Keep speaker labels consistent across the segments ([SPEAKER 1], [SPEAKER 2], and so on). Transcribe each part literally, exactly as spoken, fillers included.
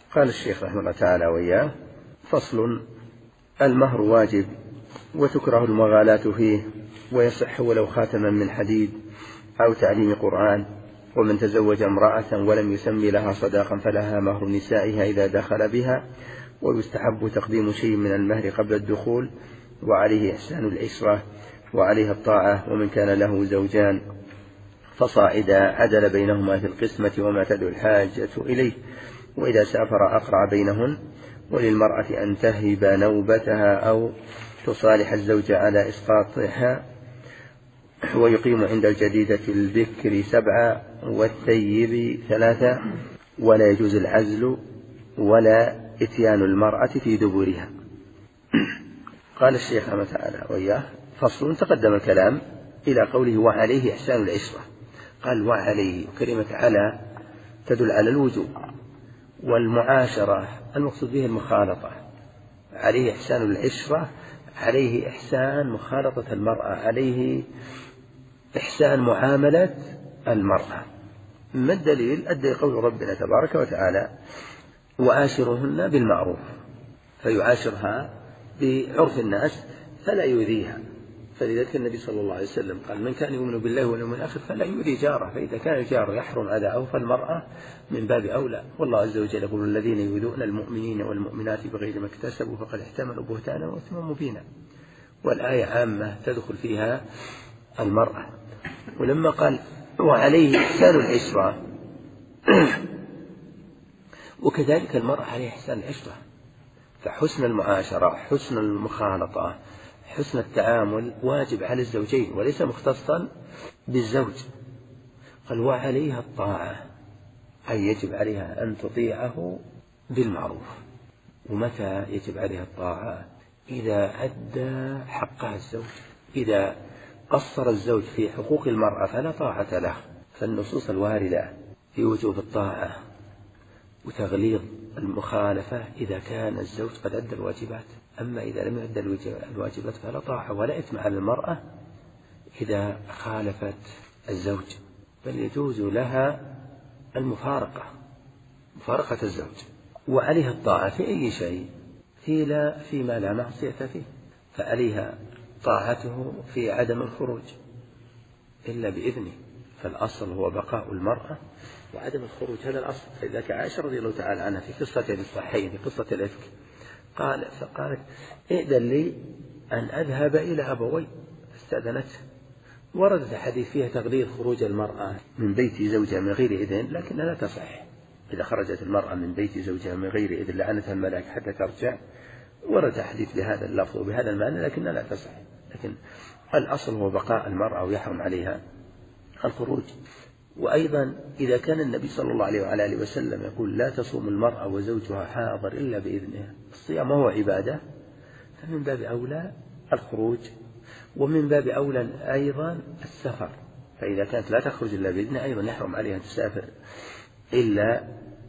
[SPEAKER 1] قال الشيخ رحمه الله تعالى وإياه: فصل: المهر واجب وتكره المغالاة فيه، ويصح ولو خاتما من حديد أو تعليم قرآن. ومن تزوج امرأة ولم يسمي لها صداقا فلها مهر نسائها إذا دخل بها، ويستحب تقديم شيء من المهر قبل الدخول، وعليه إحسان العشرة وعليها الطاعة. ومن كان له زوجان فصاعدا عدل بينهما في القسمة وما تدعو الحاجة إليه، وإذا سافر أقرع بينهن. وللمرأة أن تهب نوبتها أو تصالح الزوج على إسقاطها، ويقيم عند الجديدة البكر سبعة والثيب ثلاثة، ولا يجوز العزل ولا إتيان المرأة في دبرها. قال الشيخ رحمه الله تعالى وإياه: فصل. تقدم الكلام إلى قوله: وعليه إحسان العشرة. قال: وعليه، كلمة على تدل على الوجوب، والمعاشرة المقصود به المخالطة. عليه إحسان العشرة، عليه إحسان مخالطة المرأة، عليه إحسان معاملة المرأة. ما الدليل؟ الدليل قول ربنا تبارك وتعالى: وعاشرهن بالمعروف، فيعاشرها بعرف الناس فلا يؤذيها. فلذلك النبي صلى الله عليه وسلم قال: من كان يؤمن بالله واليوم الآخر فلا يؤذي جاره. فإذا كان الجار يحرم أذاه فالمرأة من باب أولى. والله عز وجل يقول: الذين يؤذون المؤمنين والمؤمنات بغير ما اكتسبوا فقد احتملوا بهتانا وإثما مبينا. والآية عامة تدخل فيها المرأة. ولما قال: وعليه إحسان العشرة، وكذلك المرأة عليه إحسان العشرة، فحسن المعاشرة، حسن المخالطة، حسن التعامل واجب على الزوجين وليس مختصا بالزوج. قال: وعليها الطاعة، أي يجب عليها أن تطيعه بالمعروف. ومتى يجب عليها الطاعة؟ إذا أدى حقها الزوج. إذا قصر الزوج في حقوق المرأة فلا طاعة له. فالنصوص الواردة في وجوب الطاعة وتغليظ المخالفة إذا كان الزوج قد أدى الواجبات. أما إذا لم يؤدى الواجبات فلا طاعة ولا إثم على المرأة إذا خالفت الزوج، بل يجوز لها المفارقة، مفارقة الزوج. وعليها الطاعة في أي شيء، في لا فيما لا معصية فيه، فعليها طاعته في عدم الخروج إلا بإذنه، فالأصل هو بقاء المرأة وعدم الخروج، هذا الأصل. فإذا عائشة رضي الله تعالى عنها في قصة الصحيحين، في قصة الإفك، قال فقالت: ائذن لي أن أذهب إلى أبوي، فاستأذنته. وردت حديث فيها تغليظ خروج المرأة من بيت زوجها من غير إذن، لكنها لا تصح. إذا خرجت المرأة من بيت زوجها من غير إذن لعنتها الملائكة حتى ترجع. ورد حديث بهذا اللفظ وبهذا المعنى لكنها لا تصح. لكن الأصل هو بقاء المرأة ويحرم عليها الخروج. وأيضا إذا كان النبي صلى الله عليه وعلى آله وسلم يقول: لا تصوم المرأة وزوجها حاضر إلا بإذنها، الصيام هو عبادة، فمن باب أولى الخروج، ومن باب أولى أيضا السفر. فإذا كانت لا تخرج إلا بإذنه أيضا يحرم عليها أن تسافر إلا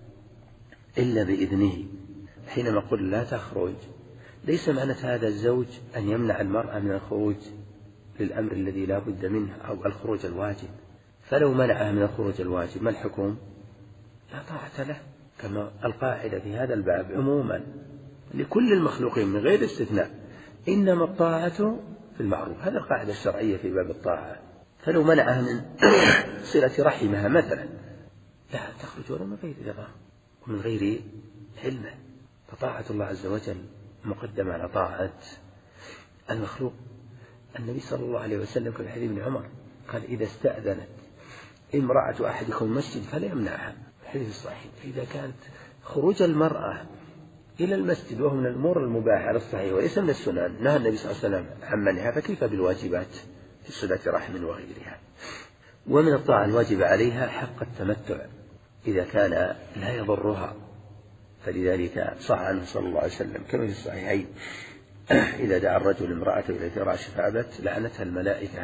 [SPEAKER 1] إلا بإذنه. حينما قل لا تخرج ليس معنى هذا الزوج أن يمنع المرأة من الخروج للأمر الذي لا بد منه أو الخروج الواجب. فلو منعها من الخروج الواجب ما الحكم؟ لا طاعة له، كما القاعدة في هذا الباب عموما لكل المخلوقين من غير استثناء: إنما الطاعة في المعروف. هذا القاعدة الشرعية في باب الطاعة. فلو منعها من صلة رحمها مثلا لا تخرج ولا من غير رضاه ومن غير علمه، فطاعة الله عز وجل مقدمة على طاعة المخلوق. النبي صلى الله عليه وسلم في حديث ابن عمر قال: إذا استأذنت امرأة أحدكم المسجد فلا يمنعها، الحديث الصحيح. إذا كانت خروج المرأة إلى المسجد وهو من الأمور المباحة على الصحيح وليس من السنن، نهى النبي صلى الله عليه وسلم عن منعها، فكيف بالواجبات في صلة رحم وغيرها. ومن الطاعة الواجب عليها حق التمتع إذا كان لا يضرها، فلذلك صح عنه صلى الله عليه وسلم كما في الصحيحين: إذا دعا الرجل امرأته إلى فراش فأبت لعنتها الملائكة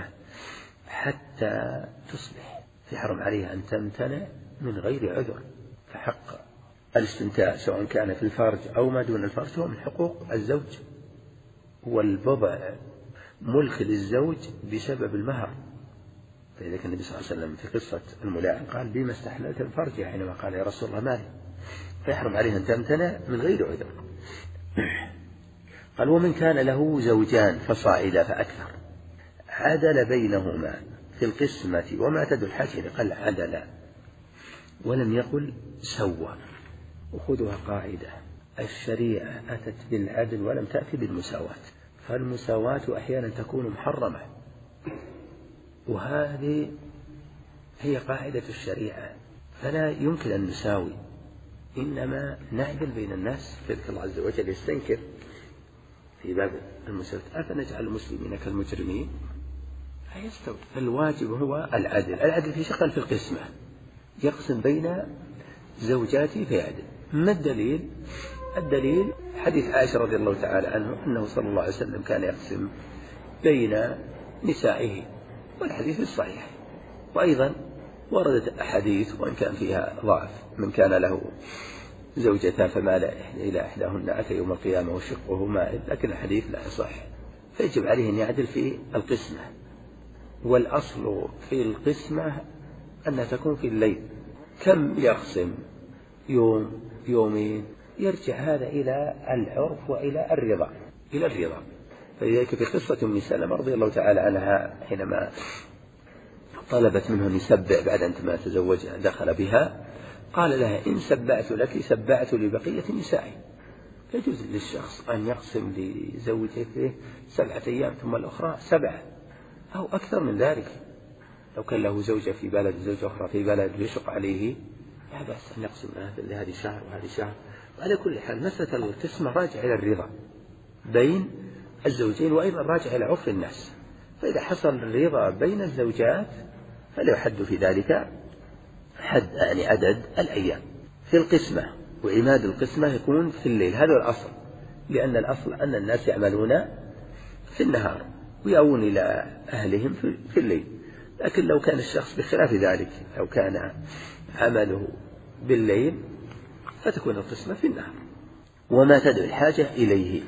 [SPEAKER 1] حتى تصبح، فيحرم عليها أن تمتنع من غير عذر. فحق الاستمتاع سواء كان في الفرج أو ما دون الفرج هو من حقوق الزوج، والبضع ملك للزوج بسبب المهر. فإذا كان النبي صلى الله عليه وسلم في قصة الملاعن قال: بما استحللت الفرج، حينما قال: يا رسول الله مالي، فيحرم عليه أن تمتنع من غير عذر. قال ومن كان له زوجان فصاعدا فأكثر عدل بينهما في القسمة وما تدل الحاجة، قال عدل ولم يقل سوى. وخذها قاعدة: الشريعة أتت بالعدل ولم تأتي بالمساواة، فالمساواة أحيانا تكون محرمة، وهذه هي قاعدة الشريعة، فلا يمكن أن نساوي، إنما نعدل بين الناس. فذكر الله عز وجل يستنكر في باب المساواة: أفنجعل المسلمين كالمجرمين فيستوي. فالواجب هو العدل. العدل في شغل في القسمة، يقسم بين زوجاته فيعدل. ما الدليل؟ الدليل حديث عائشة رضي الله تعالى عنه أنه صلى الله عليه وسلم كان يقسم بين نسائه، والحديث الصحيح. وأيضا وردت أحاديث وإن كان فيها ضعف: من كان له زوجتان فمال إلى إحداهن أتى يوم القيامة وشقه مائل، لكن الحديث لا يصح، فيجب عليه أن يعدل في القسمة. والأصل في القسمة أنها تكون في الليل. كم يقسم؟ يوم، يومين، يرجع هذا إلى العرف وإلى الرضا إلى الرضا. فلذلك في قصة أم سلمة رضي الله تعالى عنها حينما طلبت منه أن يسبع بعد أن ما تزوجها دخل بها، قال لها: إن سبعت لك سبعت لبقية نسائي. يجوز للشخص أن يقسم لزوجته سبعة أيام ثم الأخرى سبعة أو أكثر من ذلك. لو كان له زوجة في بلد وزوجة أخرى في بلد يشق عليه، لا بأس أن يقسم لهذه شهر وهذه شهر. وعلى كل حال مسألة القسمة راجع إلى الرضا بين الزوجين، وأيضا راجع إلى عرف الناس. فإذا حصل الرضا بين الزوجات فلا يحد في ذلك حد، يعني عدد الأيام في القسمة. وعماد القسمة يكون في الليل، هذا الأصل، لأن الأصل أن الناس يعملون في النهار ويأوون إلى أهلهم في الليل. لكن لو كان الشخص بخلاف ذلك، لو كان عمله بالليل فتكون القسمة في النهار. وما تدعو الحاجة إليه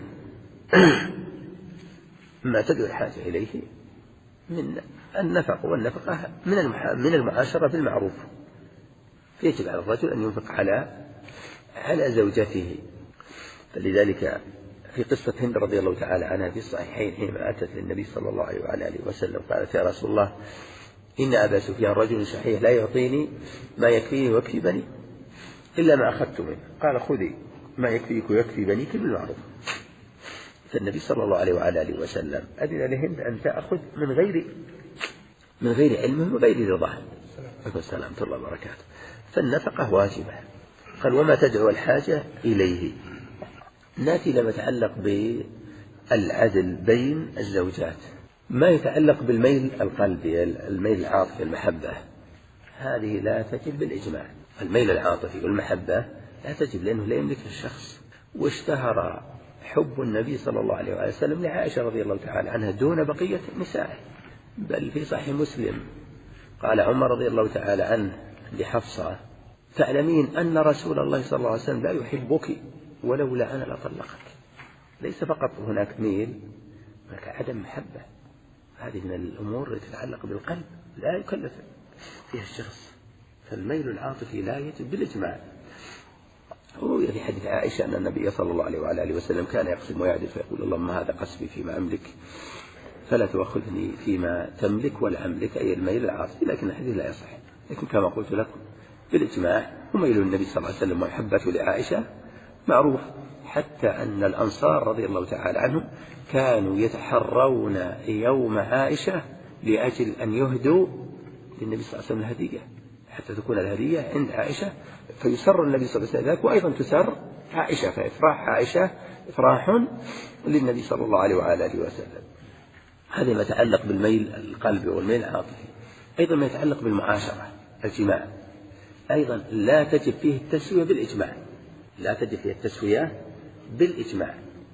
[SPEAKER 1] ما تدعو الحاجة إليه من النفق، والنفقة من المعاشرة بالمعروف. يجب على الرجل أن ينفق على على زوجته. فلذلك في قصة هند رضي الله تعالى عنها في الصحيحين حينما أتت للنبي صلى الله عليه وعلى آله وسلم قالت: يا رسول الله، إن أبا سفيان رجل شحيح لا يعطيني ما يكفيني ويكفي بني إلا ما أخذت منه. قال: خذي ما يكفيك ويكفي بنيك بالمعروف. فالنبي صلى الله عليه وعلى آله وسلم أذن لهند أن تأخذ من غير من غير علمه وغير رضاه. السلام الله وبركاته. فالنفقة واجبة. قال: وما تدعو الحاجة إليه. نأتي لما يتعلق بالعدل بين الزوجات. ما يتعلق بالميل القلبي، الميل العاطفي، المحبة، هذه لا تجب بالإجماع. الميل العاطفي والمحبة لا تجب، لأنه لا يملك الشخص. واشتهر حب النبي صلى الله عليه وسلم لعائشة رضي الله تعالى عنها دون بقية نسائه. بل في صحيح مسلم قال عمر رضي الله تعالى عنه لحفصة: تعلمين أن رسول الله صلى الله عليه وسلم لا يحبك ولولا أنا لطلقك. ليس فقط هناك ميل، هناك عدم محبة. هذه من الأمور التي تتعلق بالقلب لا يكلف فيها الشخص. فالميل العاطفي لا يجب بالإجماع. روي في حديث عائشة أن النبي صلى الله عليه وعلى آله وسلم كان يقسم ويعدل فيقول: اللهم هذا قسمي فيما أملك فلا تؤخذني فيما تملك ولا أملك، أي الميل العاطفي. لكن الحديث لا يصح. لكن كما قلت لكم بالإجماع وميل النبي صلى الله عليه وسلم ومحبته لعائشة معروف، حتى أن الأنصار رضي الله تعالى عنهم كانوا يتحرون يوم عائشة لأجل أن يهدوا للنبي صلى الله عليه وسلم الهدية، حتى تكون الهدية عند عائشة فيسر النبي صلى الله عليه وسلم ذلك، وأيضا تسر عائشة، فإفراح عائشة إفراح للنبي صلى الله عليه وعلى آله وسلم. هذا ما يتعلق بالميل القلبي والميل العاطفي. أيضا ما يتعلق بالمعاشرة، الجماع، أيضا لا تجب فيه التسوية بالإجماع. لا تجب فيه التسوية بالإجماع،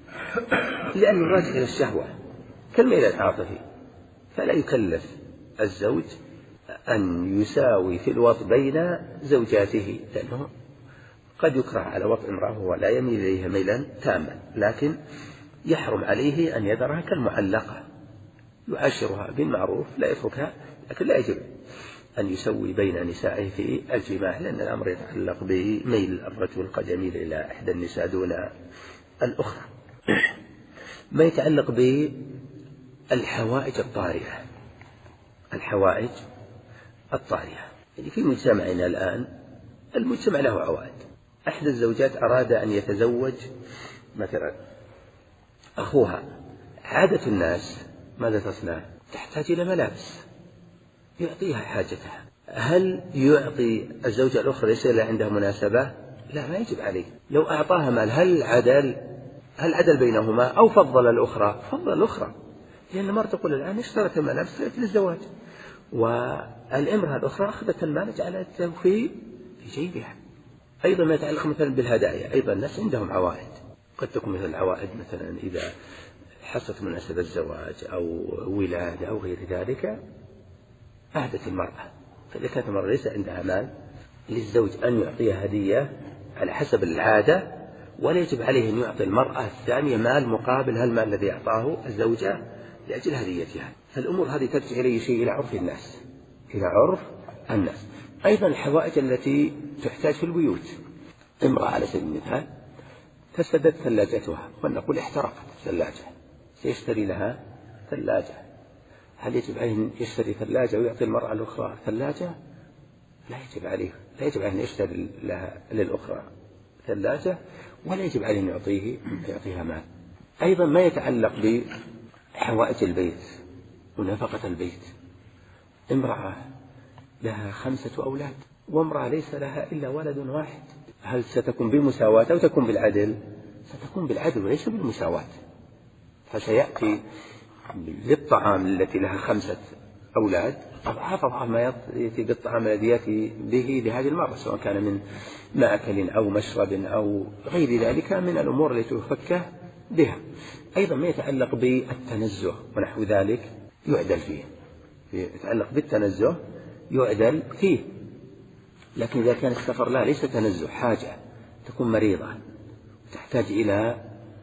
[SPEAKER 1] لأنه راجع إلى الشهوة كالميل العاطفي. فلا يكلف الزوج أن يساوي في الوطء بين زوجاته، لأنه قد يكره على وطء امرأة ولا يميل إليها ميلا تاما، لكن يحرم عليه أن يذرها كالمعلقة، يعاشرها بالمعروف لا يتركها، لكن لا يجب أن يسوي بين نسائه في الجماع، لأن الأمر يتعلق بميل الرجل قد يميل إلى إحدى النساء دون الأخرى. ما يتعلق بالحوائج الطارئة، الحوائج الطارئة يعني في مجتمعنا الآن المجتمع له عوائد. أحد الزوجات أراد أن يتزوج مثلا أخوها، عادة الناس ماذا تصنع؟ تحتاج إلى ملابس يعطيها حاجتها. هل يعطي الزوجة الأخرى ليس إلا عندها مناسبة؟ لا، ما يجب عليه. لو أعطاها مال هل عدل هل عدل بينهما أو فضل الأخرى؟ فضل الأخرى، لأن المرأة تقول الآن اشترت الملابس للزواج، والامرأة الأخرى أخذت المال جعلته في جيبها. أيضا ما يتعلق مثلا بالهدايا، أيضا الناس عندهم عوائد، قد تكون مثل العوائد مثلا إذا حصلت مناسبة زواج أو ولادة أو غير ذلك أهدت المرأة. فإذا كانت المرأة ليس عندها مال للزوج أن يعطيها هدية على حسب العادة، ولا يجب عليه أن يعطي المرأة الثانية مال مقابل هالمال الذي أعطاه الزوجة لأجل هديتها. فالأمور هذه ترجع إلى شيء إلى عرف الناس، إلى عرف الناس. أيضا الحوائج التي تحتاج في البيوت، امرأة على سبيل المثال فسدت ثلاجتها ولنقول احترقت الثلاجة، سيشتري لها ثلاجة، هل يجب عليه أن يشتري ثلاجة ويعطي المرأة الأخرى ثلاجة؟ لا يجب عليه، لا يجب عليه أن يشتري لها للأخرى ثلاجة، ولا يجب عليه أن يعطيه يعطيها مال. أيضا ما يتعلق بحوائج البيت ونفقة البيت، امرأة لها خمسة أولاد وامرأة ليس لها إلا ولد واحد، هل ستكون بالمساواة أو تكون بالعدل؟ ستكون بالعدل وليس بالمساواة. فسيأتي للطعام التي لها خمسة أولاد أضعاف أضعاف ما يأتي بالطعام الذي يأتي به لهذه المرأة، سواء كان من مأكل أو مشرب أو غير ذلك من الأمور التي تفكه بها. أيضا ما يتعلق بالتنزه ونحو ذلك يعدل فيه، يتعلق بالتنزه يعدل فيه. لكن إذا كان السفر لا ليس تنزه، حاجة تكون مريضة تحتاج إلى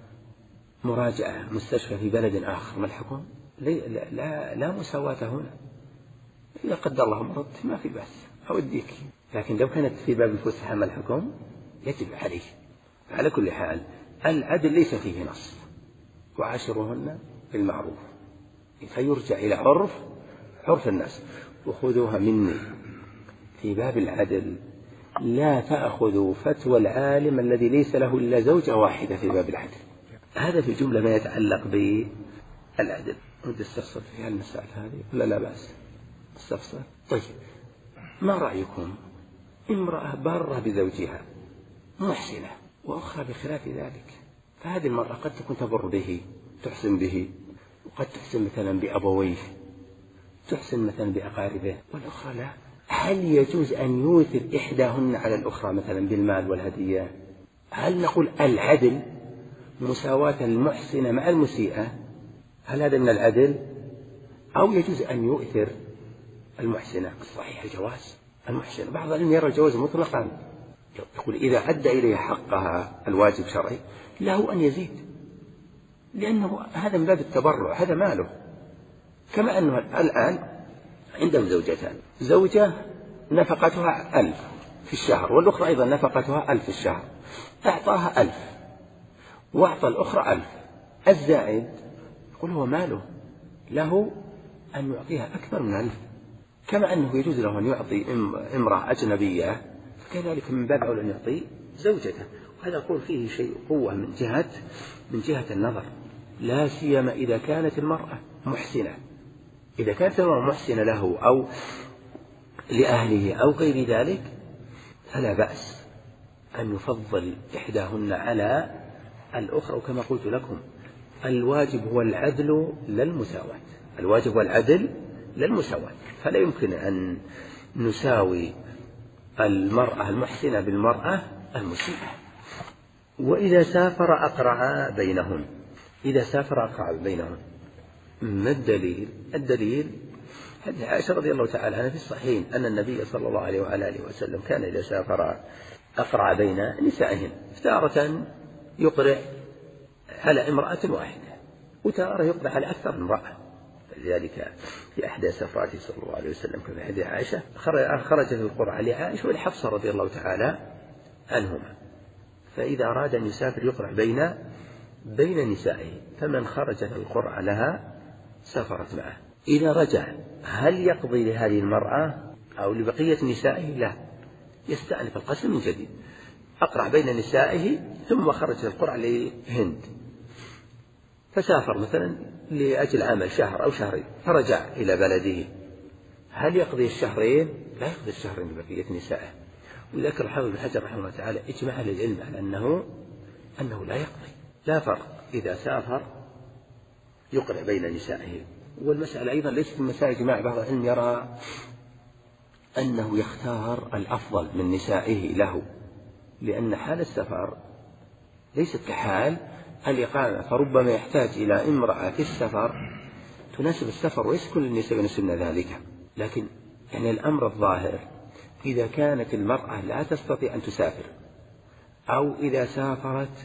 [SPEAKER 1] مراجعة مستشفى في بلد آخر، ما الحكم؟ لا, لا, لا مساواة هنا، إذا قدر الله مرضت ما في بأس أوديك. لكن لو كانت في باب الفسحة ما الحكم؟ يجب عليه. على كل حال العدل ليس فيه نص، وعاشرهن بالمعروف، فيرجع إلى عرف عرف الناس. وخذوها مني في باب العدل لا تأخذوا فتوى العالم الذي ليس له إلا زوجة واحدة في باب العدل. هذا في جملة ما يتعلق بالعدل. ودي استفسر في هالمسائل هذه ولا لا بأس استفسر؟ طيب، ما رأيكم امرأة بارة بزوجها محسنة وأخرى بخلاف ذلك؟ فهذه المرأة قد تكون تبر به تحسن به، وقد تحسن مثلا بأبويه، تحسن مثلا بأقاربه، والأخرى لا. هل يجوز أن يوثر إحداهن على الأخرى مثلا بالمال والهدية؟ هل نقول العدل مساواة المحسنة مع المسيئة؟ هل هذا من العدل؟ أو يجوز أن يؤثر المحسنة؟ الصحيح الجواز. المحسنة بعض العلم يرى الجواز مطلقا، يقول إذا أدى إليها حقها الواجب شرعي له أن يزيد، لأنه هذا من باب التبرع، هذا ماله. كما أنه الآن عندهم زوجتان، زوجة نفقتها ألف في الشهر والأخرى أيضا نفقتها ألف في الشهر، أعطاها ألف وأعطى الأخرى ألف، الزائد يقول هو ماله، له أن يعطيها أكثر من ألف. كما أنه يجوز له أن يعطي امرأة أجنبية، كذلك من باب أولى أن يعطي زوجته. وهذا أقول فيه شيء قوة من جهة من جهة النظر، لا سيما إذا كانت المرأة محسنة. إذا كانت المرأة محسنة له أو لأهله أو غير ذلك فلا بأس أن يفضل إحداهن على الأخرى. وكما قلت لكم الواجب هو العدل لا المساواة، الواجب هو العدل لا المساواة. فلا يمكن أن نساوي المرأة المحسنة بالمرأة المسيئة. وإذا سافر أقرع بينهن، إذا سافر أقرع بينهن، ما الدليل؟ الدليل حديث عائشة رضي الله تعالى عنها في الصحيحين أن النبي صلى الله عليه وآله وسلم كان إذا سافر أقرع بين نسائهن، تارة يقرع على امرأة واحدة وتارة يقرع على أكثر من امرأة. لذلك في أحدى سفراته صلى الله عليه وسلم كما حديث عائشة خرجت القرعة لعائشة ولحفصة رضي الله تعالى عنهما، فإذا أراد أن يسافر يقرع بين بين نسائه، فمن خرجت القرعة لها سافرت معه. إذا رجع هل يقضي لهذه المرأة أو لبقية نسائه؟ لا، يستأنف القسم من جديد. أقرع بين نسائه ثم خرجت القرعة لهند، فسافر مثلا لأجل عمل شهر أو شهرين فرجع إلى بلده، هل يقضي الشهرين؟ لا يقضي الشهرين لبقية نسائه. وذكر الحافظ بن حجر رحمه الله تعالى إجماع أهل العلم على أنه أنه لا يقضي، لا فرق إذا سافر يقرع بين نسائه. والمسألة أيضا ليست من مسائل جماعة، بعض العلم يرى أنه يختار الأفضل من نسائه له، لأن حال السفر ليست كحال الإقامة، فربما يحتاج إلى امرأة في السفر تناسب السفر، وليس كل النساء يناسبن ذلك. لكن يعني الأمر الظاهر إذا كانت المرأة لا تستطيع أن تسافر، أو إذا سافرت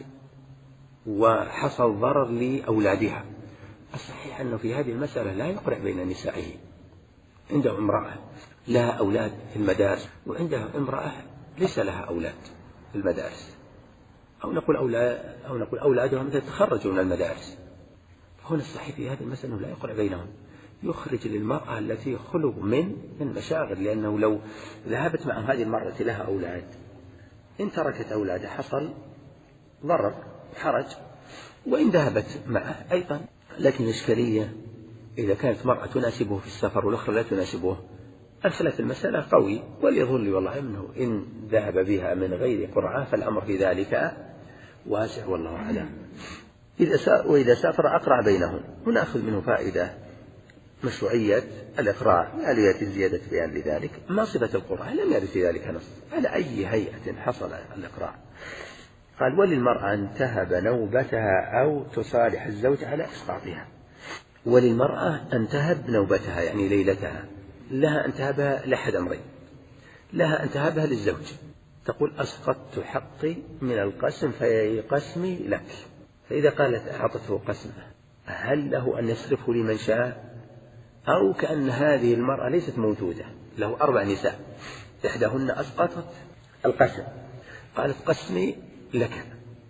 [SPEAKER 1] وحصل ضرر لأولادها، الصحيح أنه في هذه المسألة لا يقرع بين نسائه. عنده امرأة لها أولاد في المدارس، وعندها امرأة ليس لها أولاد في المدارس، أو نقول أولاد أو نقول أولادها مثل تخرجوا من المدارس، فهنا الصحيح في هذه المسألة أنه لا يقرع بينهم، يخرج للمرأة التي خلق من المشاغل، لأنه لو ذهبت مع هذه المرأة التي لها أولاد إن تركت أولادها حصل ضرر حرج، وإن ذهبت معه أيضا. لكن الإشكالية إذا كانت مرأة تناسبه في السفر والأخرى لا تناسبه، الخلاف المسألة قوي، وليظن لي والله أنه إن ذهب بها من غير قرعة فالأمر في ذلك واسع والله أعلم. إذا وإذا سافر أقرع بينهم، ونأخذ منه فائدة مشروعية الإقراع، آلية الزيادة بيان لذلك. ما صفة القرعة؟ لم يرد في ذلك نص على أي هيئة حصل الإقراع. قال وللمرأة أن تهب نوبتها أو تصالح الزوج على إسقاطها. وللمرأة أن تهب نوبتها يعني ليلتها، لها أن تهبها لأحد أمرين، لها أن تهبها للزوج، تقول أسقطت حقي من القسم في قسمي لك، فإذا قالت أعطته قسمه هل له أن يصرفه لمن شاء، أو كأن هذه المرأة ليست موجودة، له أربع نساء إحداهن أسقطت القسم قالت قسمي لك،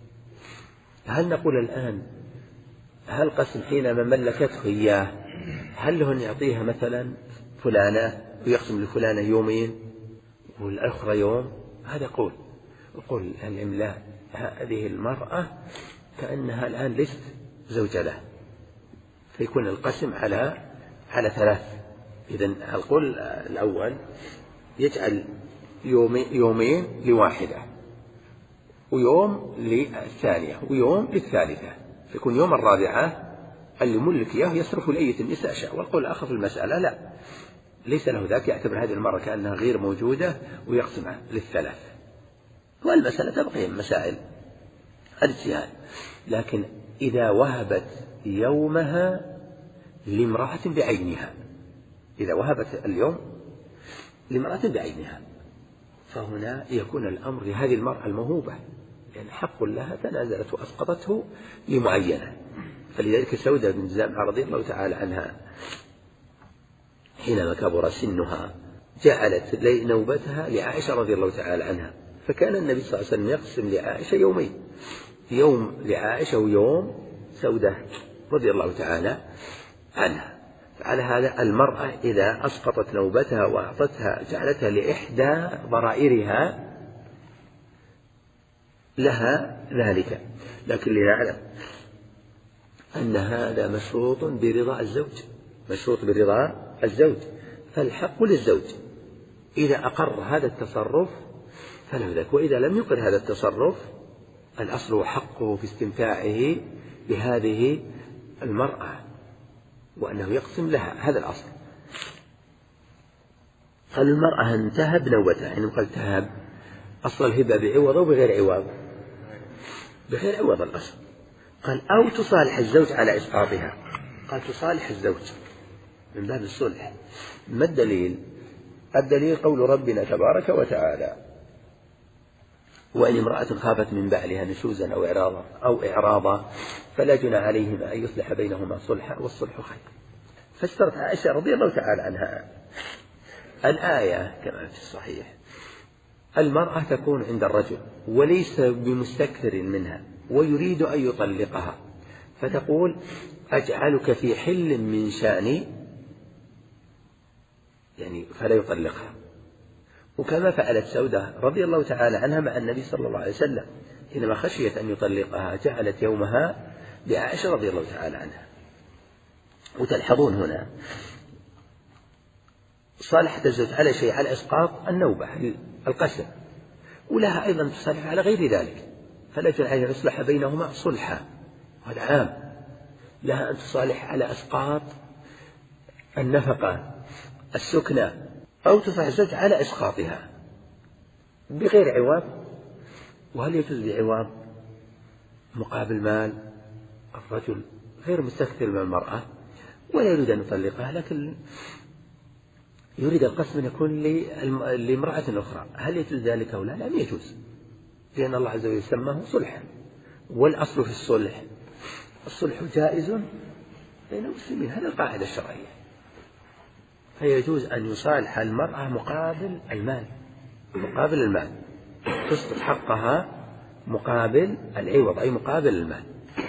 [SPEAKER 1] هل نقول الآن هل قسم حينما ملكته إياه هل له أن يعطيها مثلا فلانة ويقسم لفلانة يومين والأخرى يوم؟ هذا قول يقول الإملاء هذه المرأة كأنها الآن ليست زوجة له، فيكون القسم على على ثلاث. إذن القول الأول يجعل يومي يومين لواحدة، ويوم للثانية، ويوم للثالثة، فيكون يوم الرابعة اللي ملك إياه يصرف لأية النساء شاء. والقول الآخر في المسألة لا، ليس له ذاك، يعتبر هذه المرة كأنها غير موجودة ويقسمها للثلاث. والمسألة تبقى من مسائل الاجتهاد. لكن إذا وهبت يومها لامرأة بعينها، إذا وهبت اليوم لامرأة بعينها، فهنا يكون الأمر لهذه المرأة الموهوبة، لأن حق لها تنازلت وأسقطته لمعينة. فلذلك سودة بن زامعة رضي الله تعالى عنها حينما كبر سنها جعلت نوبتها لعائشة رضي الله تعالى عنها، فكان النبي صلى الله عليه وسلم يقسم لعائشة يومين، يوم لعائشة ويوم سودة رضي الله تعالى عنها. فعلى هذا المرأة إذا أسقطت نوبتها وأعطتها جعلتها لإحدى ضرائرها لها ذلك، لكن لنعلم أن هذا مشروط برضا الزوج، مشروط برضا الزوج، فالحق للزوج إذا أقر هذا التصرف فله ذلك، وإذا لم يقر هذا التصرف الأصل حقه في استمتاعه بهذه المرأة وأنه يقسم لها، هذا الأصل. قال المرأة أن تهب نوبتها، حينما قال تهب أصل الهبة بعوض أو بغير عوض؟ بغير عوض الأصل. قال أو تصالح الزوج على إسقاطها، قال تصالح الزوج من باب الصلح. ما الدليل؟ الدليل قول ربنا تبارك وتعالى وإن امرأة خافت من بعلها نشوزا أو إعراضا أو إعراضا فلا جناح عليهما أن يصلح بينهما صلحا والصلح خير. فاشترت عائشة رضي الله تعالى عنها الآية كما في الصحيح: المرأة تكون عند الرجل وليس بمستكثر منها ويريد أن يطلقها، فتقول: أجعلك في حل من شأني، يعني فلا يطلقها. وكما فعلت سودة رضي الله تعالى عنها مع النبي صلى الله عليه وسلم، حينما خشيت أن يطلقها جعلت يومها بعائشة رضي الله تعالى عنها. وتلحظون هنا صالحة الزوج على شيء، على إسقاط النوبة القسم، ولها أيضا تصالح على غير ذلك، فلا يجوز أن يصلح بينهما صلحا، وهذا عام. لها أن تصالح على إسقاط النفقة السكنة، أو تصالح الزوج على إسقاطها بغير عوض. وهل يجوز بعوض مقابل مال؟ الرجل غير مستكثر من المرأة ولا يريد أن يطلقها، لكن يريد القسم أن يكون لامرأة أخرى، هل يجوز ذلك أو لا؟ لا يجوز، لأن الله عز وجل سماه صلحا، والأصل في الصلح الصلح جائز بين المسلمين، هذه القاعدة الشرعية. فيجوز أن يصالح المرأة مقابل المال، مقابل المال تسقط حقها مقابل العوض، أي مقابل المال.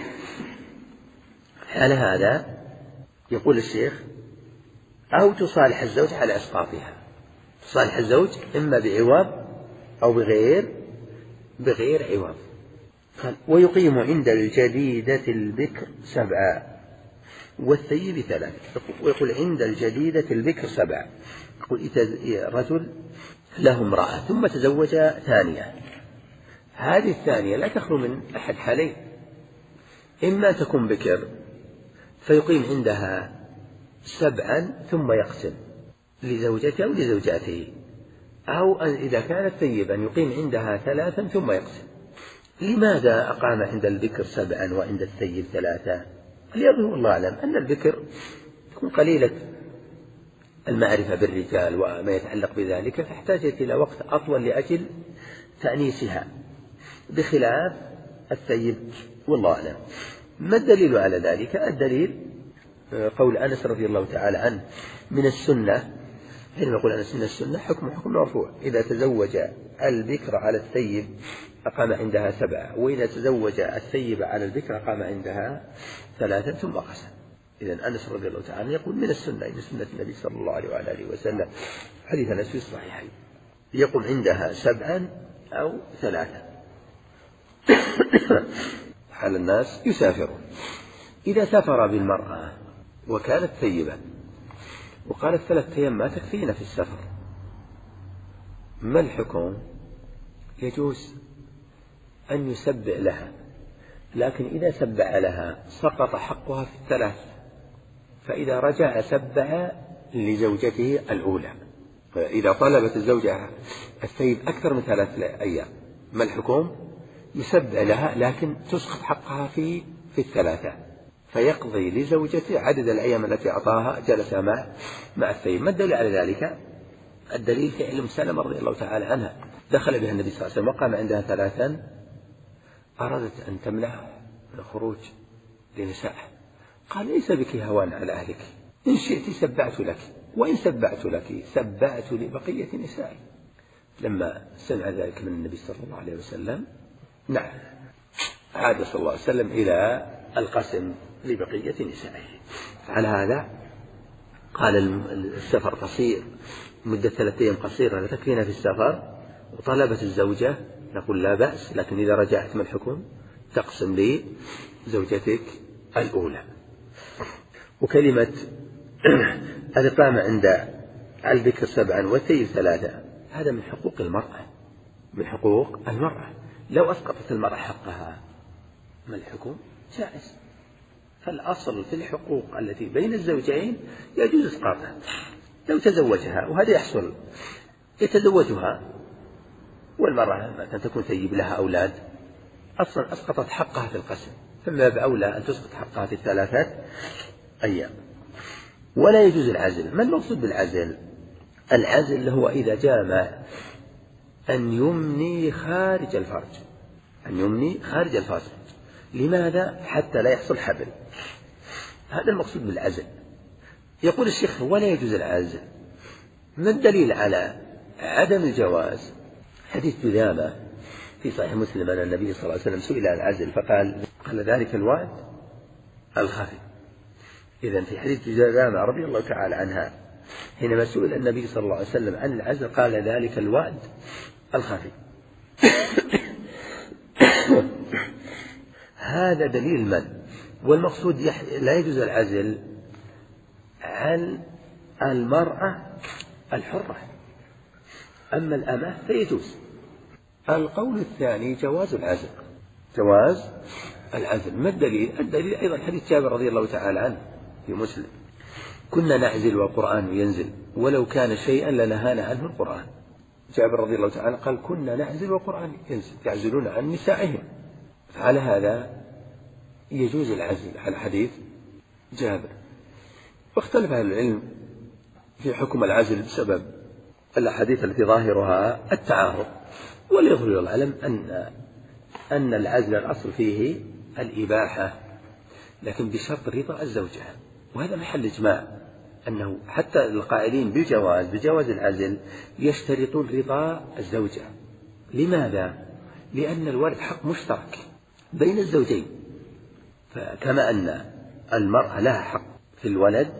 [SPEAKER 1] على هذا يقول الشيخ: أو تصالح الزوج على إسقاطها، تصالح الزوج إما بعوض أو بغير بغير عوض. ويقيم عند الجديدة البكر سبعة والثيب ثلاثة. ويقول عند الجديدة البكر سبعة، يقول إذا رجل له امرأة ثم تزوج ثانية، هذه الثانية لا تخلو من أحد حالين: إما تكون بكر فيقيم عندها سبعا ثم يقسم لزوجته أو لزوجاته، أو أن إذا كانت ثيبا يقيم عندها ثلاثا ثم يقسم. لماذا أقام عند البكر سبعا وعند الثيب ثلاثة؟ ليظهر الله أعلم أن البكر تكون قليلة المعرفة بالرجال وما يتعلق بذلك، فاحتاجت إلى وقت أطول لأجل تأنيسها، بخلاف الثيب، والله أعلم. ما الدليل على ذلك؟ الدليل قول أنس رضي الله تعالى عنه: من السنة، حينما يقول أنس من السنة حكم حكم مرفوع، إذا تزوج البكر على الثيب أقام عندها سبعة، وإذا تزوج الثيب على البكر أقام عندها ثلاثة ثم قسم. إذن أنس رضي الله تعالى يقول من السنة، إن سنة النبي صلى الله عليه وآله وسلم، حديث أنس في الصحيحين، يقوم عندها سبعا أو ثلاثة. حال الناس يسافرون، إذا سافر بالمرأة وكانت ثيبة وقالت ثلاثة أيام ما تكفينا في السفر، ما الحكم؟ يجوز أن يسبع لها، لكن إذا سبع لها سقط حقها في الثلاث، فإذا رجع سبع لزوجته الأولى. فإذا طلبت الزوجة الثيب أكثر من ثلاث أيام، ما الحكم؟ يسبع لها لكن تسقط حقها في في الثلاثة، فيقضي لزوجته عدد الأيام التي أعطاها جلس مع مع الثيب. ما الدليل على ذلك؟ الدليل في علم سلمة رضي الله تعالى عنها، دخل بها النبي صلى الله عليه وسلم وقام عندها ثلاثا، أرادت أن تمنعه من الخروج لنسائه، قال: ليس بك هوان على أهلك، إن شئت سبعت لك، وإن سبعت لك سبعت لبقية نسائي. لما سمع ذلك من النبي صلى الله عليه وسلم نعم عاد صلى الله عليه وسلم إلى القسم لبقية نسائه. على هذا قال: السفر قصير، مدة ثلاثة أيام قصيرة لا تكفينا في السفر، وطلبت الزوجة، نقول لا بأس، لكن إذا رجعت ما الحكم؟ تقسم لي زوجتك الأولى. وكلمة الإقامة عند البكر سبعا والثيب ثلاثة، هذا من حقوق المرأة، من حقوق المرأة. لو أسقطت المرأة حقها ما الحكم؟ جائز. فالأصل في الحقوق التي بين الزوجين يجوز إسقاطها. لو تزوجها، وهذا يحصل، يتزوجها والمرأة مثلا تكون ثيب لها أولاد، أصلا أسقطت حقها في القسم، فما بأولى أن تسقط حقها في الثلاثة أيام. ولا يجوز العزل. ما المقصود بالعزل؟ العزل هو إذا جامع أن يمني خارج الفرج، أن يمني خارج الفرج. لماذا؟ حتى لا يحصل حبل، هذا المقصود بالعزل. يقول الشيخ: ولا يجوز العزل. ما الدليل على عدم الجواز؟ حديث جذامة في صحيح مسلم أن النبي صلى الله عليه وسلم سئل عن العزل فقال: قال ذلك الوعد الخفي. إذن في حديث جذامة رضي الله تعالى عنها حينما سئل النبي صلى الله عليه وسلم عن العزل قال: ذلك الوعد الخفي. هذا دليل من؟ والمقصود يح... لا يجوز العزل عن المرأة الحرة، أما الأمة فيجوز. القول الثاني جواز العزل، جواز العزل. ما الدليل؟ الدليل أيضا حديث جابر رضي الله تعالى عنه في مسلم: كنا نعزل والقرآن ينزل ولو كان شيئا لنهانا عنه القرآن. جابر رضي الله تعالى قال: كنا نعزل والقرآن ينزل، يعزلون عن نسائهم. على هذا يجوز العزل على حديث جابر. واختلف أهل العلم في حكم العزل بسبب الأحاديث التي ظاهرها التعارض، واليظهر العلم أن أن العزل الأصل فيه الإباحة، لكن بشرط رضا الزوجة، وهذا محل إجماع أنه حتى القائلين بالجواز بجواز العزل يشترطون رضا الزوجة. لماذا؟ لأن الولد حق مشترك بين الزوجين، فكما أن المرأة لها حق في الولد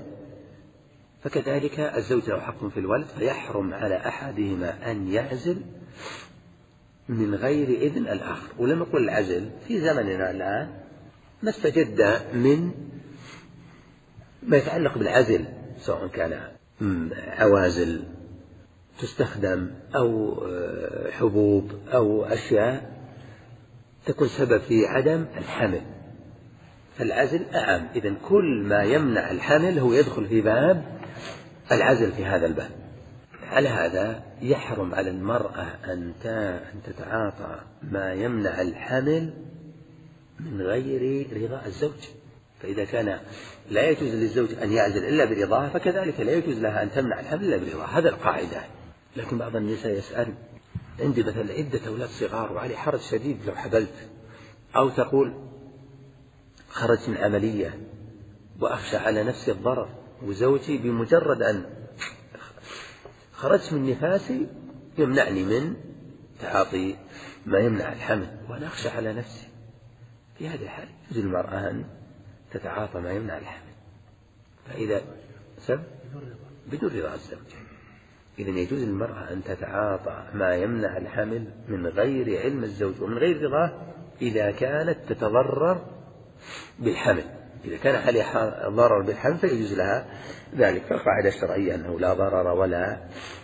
[SPEAKER 1] فكذلك الزوج له حق في الولد، فيحرم على أحدهما أن يعزل من غير إذن الآخر. ولما نقول العزل في زمننا الآن ما استجد من ما يتعلق بالعزل، سواء كان عوازل تستخدم أو حبوب أو أشياء تكون سبب في عدم الحمل، فالعزل أعم. إذن كل ما يمنع الحمل هو يدخل في باب العزل في هذا الباب. على هذا يحرم على المرأة أن تتعاطى ما يمنع الحمل من غير رضا الزوج. فإذا كان لا يجوز للزوج أن يعزل إلا برضاه، فكذلك لا يجوز لها أن تمنع الحمل إلا برضاه. هذا القاعدة. لكن بعض النساء يسأل: عندي مثلا عدة أولاد صغار وعلي حرج شديد لو حبلت، أو تقول خرجت من عملية وأخشى على نفسي الضرر، وزوجي بمجرد أن خرجت من نفاسي يمنعني من تعاطي ما يمنع الحمل، وأنا أخشى على نفسي. في هذه الحال يجوز المرأة أن تتعاطى ما يمنع الحمل، فإذا سب بدون رضا الزوج. إذن يجوز للمرأة أن تتعاطى ما يمنع الحمل من غير علم الزوج ومن غير رضاه إذا كانت تتضرر بالحمل. إذا كان عليها ضرر بالحمل فيجوز لها ذلك. فالقاعدة الشرعية أنه لا ضرر ولا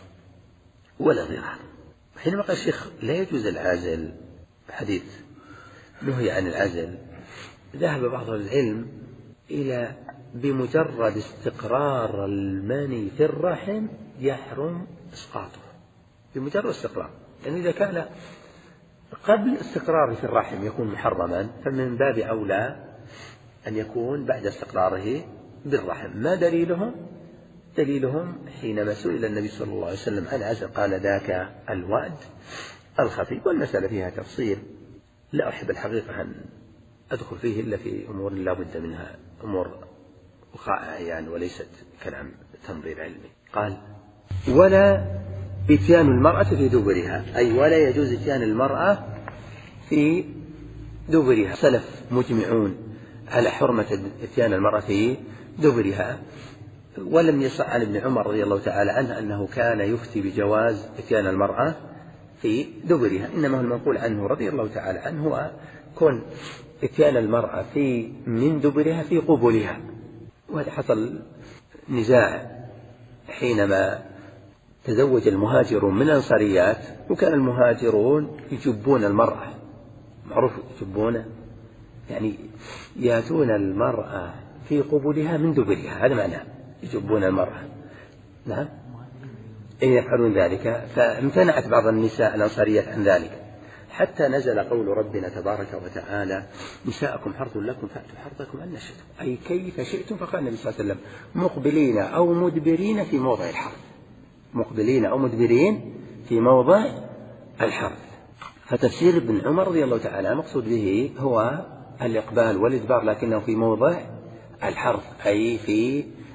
[SPEAKER 1] ولا ضرر. حينما قال الشيخ لا يجوز العزل، حديث نهي عن العزل، ذهب بعض العلم إلى بمجرد استقرار المني في الرحم يحرم إسقاطه، بمجرد استقرار. يعني إذا كان قبل استقراره في الرحم يكون محرما، فمن باب أولى أن يكون بعد استقراره بالرحم. ما دليلهم؟ دليلهم حينما سئل النبي صلى الله عليه وسلم عن العزل قال: ذاك الوعد الخفي. والمسألة فيها تفصيل لا أحب الحقيقة أن أدخل فيه إلا في أمور لا بد منها، أمور وقائع يعني وليست كلام تنظير علمي. قال: ولا إتيان المرأة في دبرها، أي ولا يجوز إتيان المرأة في دبرها. سلف مجمعون على حرمة إتيان المرأة في دبرها، ولم يصح عن ابن عمر رضي الله تعالى عنه أنه كان يفتي بجواز إتيان المرأة في دبرها، إنما المنقول عنه رضي الله تعالى عنه هو كون إتيان المرأة في من دبرها في قبولها. وهذا حصل نزاع حينما تزوج المهاجرون من الأنصاريات، وكان المهاجرون يجبون المرأة، معروف يجبون يعني يأتون المرأة في قبولها من دبرها، هذا معناه يجبون المرأة. نعم إن يفعلون ذلك، فامتنعت بعض النساء الأنصاريات عن ذلك حتى نزل قول ربنا تبارك وتعالى: نساءكم حرث لكم فأتوا حرثكم أن شئتم، أي كيف شئتم. فقال النبي صلى الله عليه وسلم: مقبلين أو مدبرين في موضع الحرث، مقبلين أو مدبرين في موضع الحرث. فتفسير ابن عمر رضي الله تعالى المقصود به هو الإقبال والإدبار، لكنه في موضع الحرث، أي في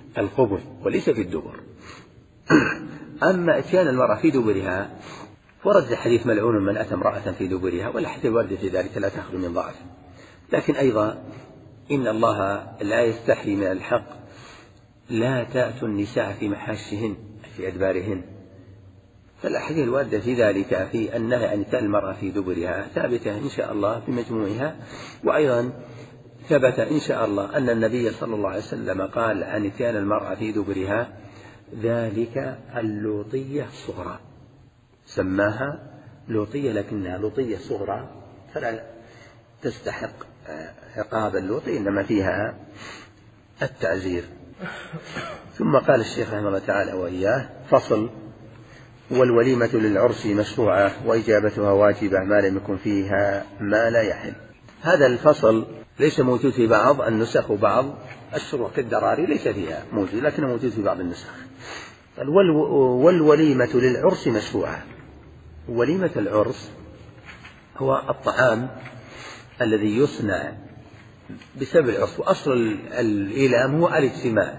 [SPEAKER 1] القبل وليس في الدبر. أما إتيان المرأة في دبرها ورد حديث ملعون من أتى امرأة في دبرها، والحديث ورد في ذلك لا تخلو من ضعف، لكن أيضا إن الله لا يستحي من الحق: لا تأتوا النساء في محاشهن في أدبارهن. فالأحاديث الواردة في ذلك في النهي عن إتيان المرأة في دبرها ثابتة إن شاء الله في مجموعها. وأيضا ثبت إن شاء الله أن النبي صلى الله عليه وسلم قال عن إتيان المرأة في دبرها: ذلك اللوطية الصغرى، سماها لوطية لكنها لوطية صغرى فلا تستحق عقاب اللوطي، إنما فيها التعزير. ثم قال الشيخ رحمه الله تعالى وإياه: فصل: والوليمة للعرس مشروعة وإجابتها واجبة ما لم يكن فيها ما لا يحل. هذا الفصل ليس موجود في بعض النسخ، وبعض الشروع كالدراري ليس فيها موجود، لكنه موجود في بعض النسخ. والوليمة للعرس مشروعة. وليمة العرس هو الطعام الذي يصنع بسبب العرس، وأصل الإيلام هو الاجتماع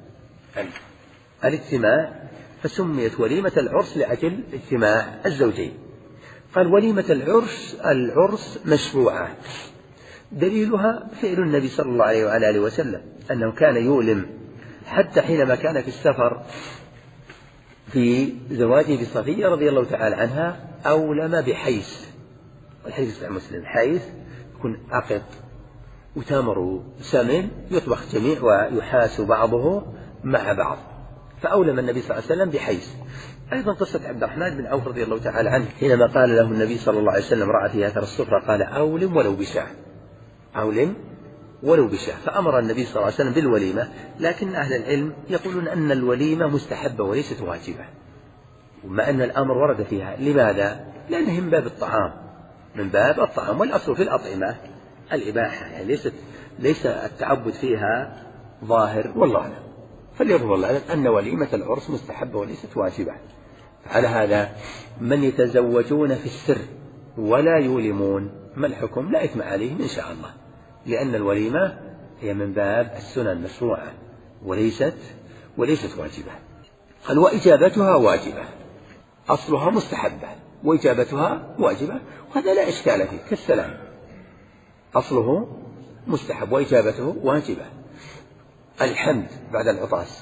[SPEAKER 1] الاجتماع فسميت وليمة العرس لأجل اجتماع الزوجين. قال: وليمة العرس العرس مشروعة. دليلها فعل النبي صلى الله عليه وعلى آله وسلم، أنه كان يؤلم حتى حينما كان في السفر في زواجه بصفية رضي الله تعالى عنها أولم بحيث، والحديث عن مسلم: حيث يكون عقد وتمر سمن يطبخ جميع ويحاس بعضه مع بعض، فأولم النبي صلى الله عليه وسلم بحيث. أيضا قصة عبد الرحمن بن عوف رضي الله تعالى عنه حينما قال له النبي صلى الله عليه وسلم: رأى في أثر السفرة قال: أولم ولو بشاة، أولم ولو بشاة. فأمر النبي صلى الله عليه وسلم بالوليمة، لكن أهل العلم يقولون أن الوليمة مستحبة وليست واجبة، وما أن الأمر ورد فيها. لماذا؟ لأنه من باب الطعام، من باب الطعام، والأصل في الأطعمة الإباحة، يعني ليست ليس التعبد فيها ظاهر، والله أعلم. فليظهر الله أن وليمة العرس مستحبة وليست واجبة. على هذا من يتزوجون في السر ولا يولمون ما الحكم؟ لا إثم عليهم إن شاء الله، لأن الوليمة هي من باب السنن المشروعة وليست وليست واجبة. قال: وإجابتها واجبة. أصلها مستحبة وإجابتها واجبة، وهذا لا إشكال فيه كالسلام، أصله مستحب وإجابته واجبة. الحمد بعد العطاس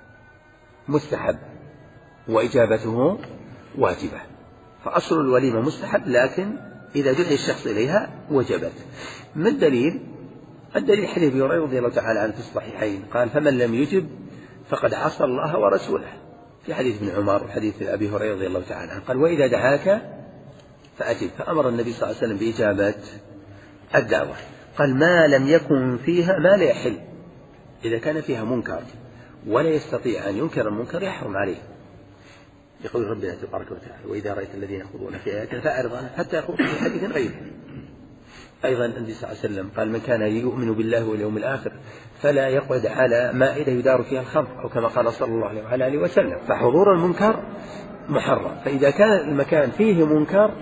[SPEAKER 1] مستحب وإجابته واجبة، فأصل الوليمة مستحب، لكن إذا دعي الشخص إليها وجبت. ما الدليل؟ الدليل حديث أبي هريرة رضي الله تعالى عنه في الصحيحين قال: فمن لم يجب فقد عصى الله ورسوله، في حديث ابن عمر وحديث أبي هريرة رضي الله تعالى عنه قال: وإذا دعاك فأجب. فأمر النبي صلى الله عليه وسلم بإجابة الدعوة. قال: ما لم يكن فيها ما لا يحل، إذا كان فيها منكر ولا يستطيع أن ينكر المنكر يحرم عليه. يقول ربنا تبارك وتعالى: وإذا رأيت الذين يخوضون في آياتنا فأعرض عنهم حتى يخوضوا في حديث غيره. أيضا النبي صلى الله عليه وسلم قال: من كان يؤمن بالله واليوم الآخر فلا يقعد على مائدة يدار فيها الخمر، أو كما قال صلى الله عليه وعلى آله وسلم. فحضور المنكر محرم. فإذا كان المكان فيه منكر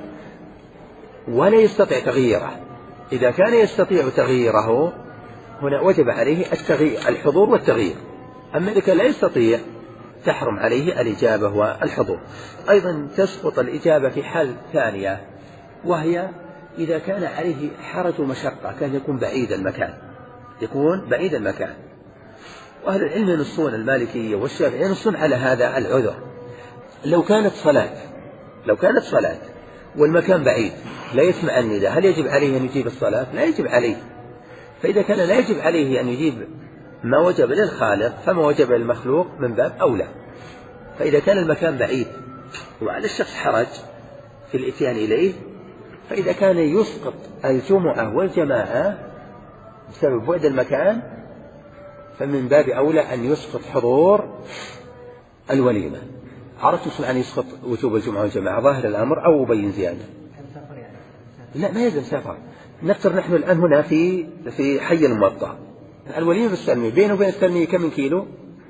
[SPEAKER 1] ولا يستطيع تغييره، إذا كان يستطيع تغييره هنا وجب عليه التغيير، الحضور والتغيير. أما إذا كان لا يستطيع تحرم عليه الإجابة والحضور. أيضا تسقط الإجابة في حال ثانية، وهي إذا كان عليه حرج ومشقة، كان يكون بعيد المكان، يكون بعيد المكان. وأهل العلم ينصون، المالكية والشافعية ينصون على هذا العذر. لو كانت صلاة لو كانت صلاة والمكان بعيد لا يسمع النداء، هل يجب عليه أن يجيب الصلاة؟ لا يجب عليه. فإذا كان لا يجب عليه أن يجيب ما وجب للخالق فما وجب للمخلوق من باب أولى. فإذا كان المكان بعيد وعلى الشخص حرج في الإتيان إليه، فإذا كان يسقط الجمعة والجماعة بسبب بعد المكان، فمن باب أولى أن يسقط حضور الوليمة. عرفت شو يعني يسقط وجوب الجمعة والجماعة؟ ظاهر الأمر أو أبين زيادة؟ لا، ما يلزم سفر. نفترض نحن الآن هنا في في حي الموطأ، الوليمة بالسلمية، بينه وبين السلمية كم من كيلو؟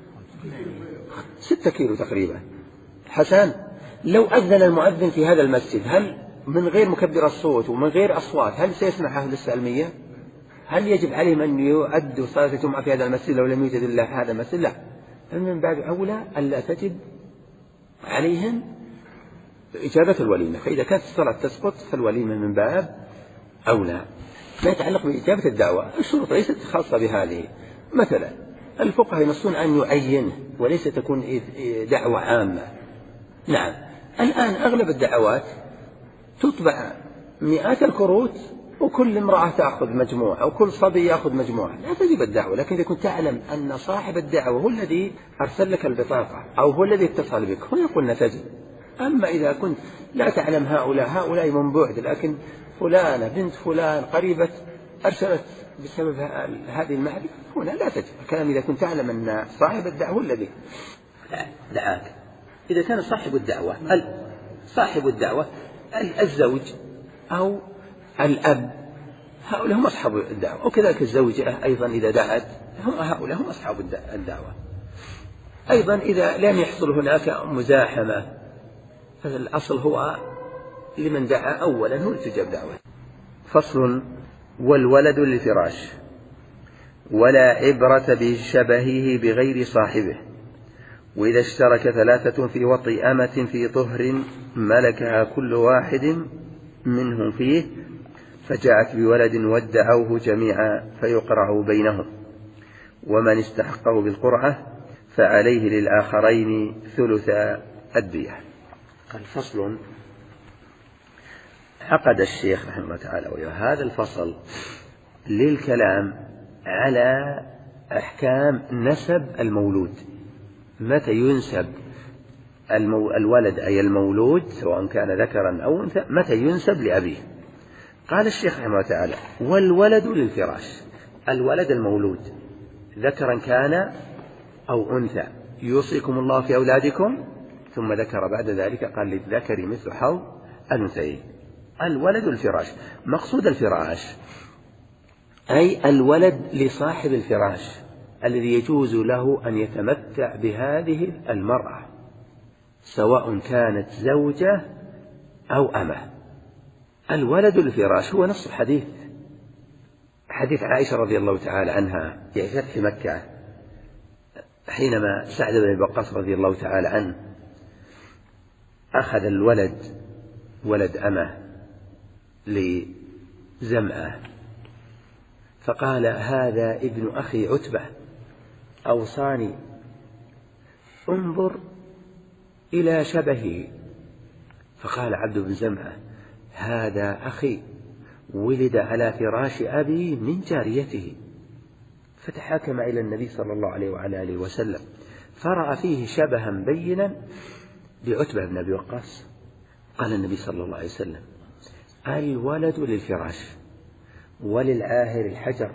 [SPEAKER 1] ستة كيلو تقريبا. حسن، لو أذن المؤذن في هذا المسجد، هل من غير مكبر الصوت ومن غير أصوات هل سيسمع أهل السلمية؟ هل يجب عليهم أن يؤدوا صلاة الجمعة في هذا المسجد لو لم يوجد إلا هذا المسجد؟ لا، من باب أولى ألا تجب عليهم إجابة الوليمة، فإذا كانت الصلاة تسقط فالوليمة من باب أولى. ما يتعلق بإجابة الدعوة الشروط ليست خاصة بهذه. مثلا الفقهاء ينصون أن يعينه وليس تكون دعوة عامة. نعم الآن أغلب الدعوات تطبع مئات الكروت وكل امرأة تأخذ مجموعة وكل صبي يأخذ مجموعة، لا تجب الدعوة. لكن إذا كنت تعلم أن صاحب الدعوة هو الذي أرسل لك البطاقة أو هو الذي اتصل بك هنا قلنا تجب. أما إذا كنت لا تعلم هؤلاء هؤلاء من بعد، لكن فلانة بنت فلان قريبة أرسلت بسبب هذه المعرفة هنا لا تجب الكلام. إذا كنت تعلم أن صاحب الدعوة هو الذي دعاك. إذا كان صاحب الدعوة صاحب الدعوة الزوج أو الأب هؤلاء هم أصحاب الدعوة، وكذلك الزوجة أيضا إذا دعت هم هؤلاء هم أصحاب الدعوة. أيضا إذا لم يحصل هناك مزاحمة فالأصل هو لمن دعا أولا هو تجاب دعوة. فصل: والولد للفراش ولا عبرة بشبهه بغير صاحبه، وإذا اشترك ثلاثة في وطئ أمة في طهر ملكها كل واحد منهم فيه فجاءت بولد وادعوه جميعا فيقرع بينهم، ومن استحقه بالقرعة فعليه للآخرين ثلث الدية. قال: فصل. عقد الشيخ رحمه الله تعالى وهذا الفصل للكلام على أحكام نسب المولود، متى ينسب المو... الولد أي المولود سواء كان ذكرا أو أنثى متى ينسب لأبيه. قال الشيخ رحمه الله تعالى: والولد للفراش، الولد المولود ذكرا كان أو أنثى، يوصيكم الله في أولادكم، ثم ذكر بعد ذلك قال: للذكر مثل حظ الأنثيين. الولد الفراش، مقصود الفراش أي الولد لصاحب الفراش الذي يجوز له أن يتمتع بهذه المرأة سواء كانت زوجة أو أمة. الولد الفراش هو نص الحديث، حديث عائشة رضي الله تعالى عنها في فتح مكة حينما سعد بن وقاص رضي الله تعالى عنه أخذ الولد ولد أمه لزمعة فقال: هذا ابن أخي عتبة أوصاني انظر إلى شبهه. فقال عبد بن زمعة: هذا أخي ولد على فراش أبي من جاريته. فتحاكم إلى النبي صلى الله عليه وعلى آله وسلم فرأى فيه شبها بينا بعتبة بن أبي وقاص. قال النبي صلى الله عليه وسلم: الولد للفراش وللعاهر الحجر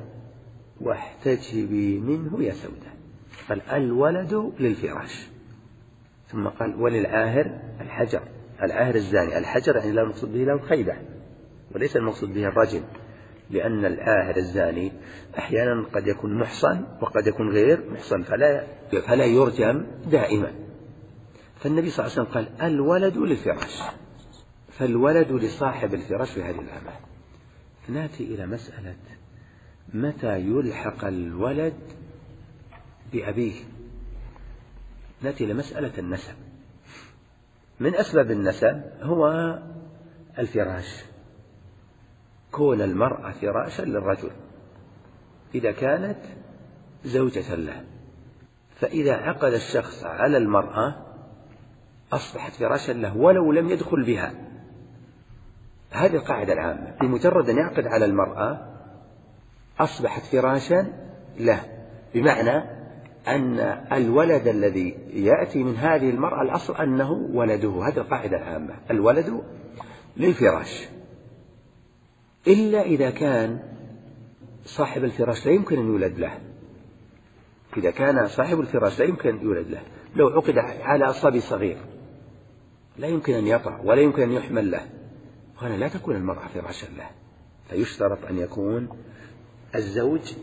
[SPEAKER 1] واحتجبي منه يا سودة. قال: الولد للفراش، ثم قال: وللعاهر الحجر. العاهر الزاني، الحجر يعني لا المقصود به له الخيبة وليس المقصود به الرجل، لأن العاهر الزاني أحيانا قد يكون محصن وقد يكون غير محصن فلا, فلا يرجم دائما. فالنبي صلى الله عليه وسلم قال: الولد للفراش، فالولد لصاحب الفراش في هذه الأمة. نأتي إلى مسألة متى يلحق الولد بأبيه. نأتي إلى مسألة النسب. من أسباب النسب هو الفراش، كون المرأة فراشا للرجل إذا كانت زوجة له، فإذا عقد الشخص على المرأة أصبحت فراشا له ولو لم يدخل بها. هذه القاعدة العامة، بمجرد أن يعقد على المرأة أصبحت فراشا له، بمعنى أن الولد الذي يأتي من هذه المرأة الأصل أنه ولده. هذه القاعدة العامة، الولد للفراش، إلا إذا كان صاحب الفراش لا يمكن أن يولد له. إذا كان صاحب الفراش لا يمكن أن يولد له، لو عقد على صبي صغير لا يمكن أن يطع ولا يمكن أن يحمل له، هنا لا تكون المرأة فراشا له، فيشترط أن يكون الزوج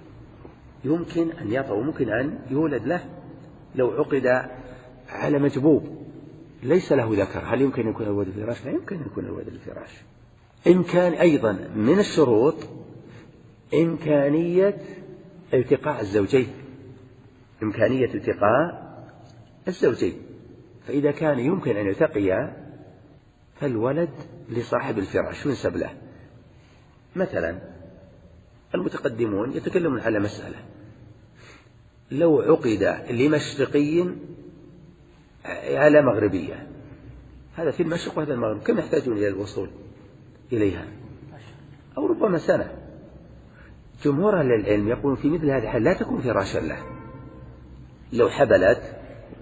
[SPEAKER 1] يمكن أن يطع وممكن أن يولد له. لو عقد على مجبوب ليس له ذكر، هل يمكن أن يكون الولد الفراش؟ لا يمكن أن يكون الولد الفراش. إن كان أيضا من الشروط إمكانية التقاء الزوجين، إمكانية التقاء الزوجين، فإذا كان يمكن أن يلتقيا فالولد لصاحب الفراش وينسب له. مثلا المتقدمون يتكلمون على مسألة، لو عقد لمشرقي على مغربية، هذا في المشرق وهذا المغرب، كم يحتاجون إلى الوصول إليها؟ أو ربما سنة. جمهور أهل العلم يقولون في مثل هذه الحال لا تكون فراشا له. لو حبلت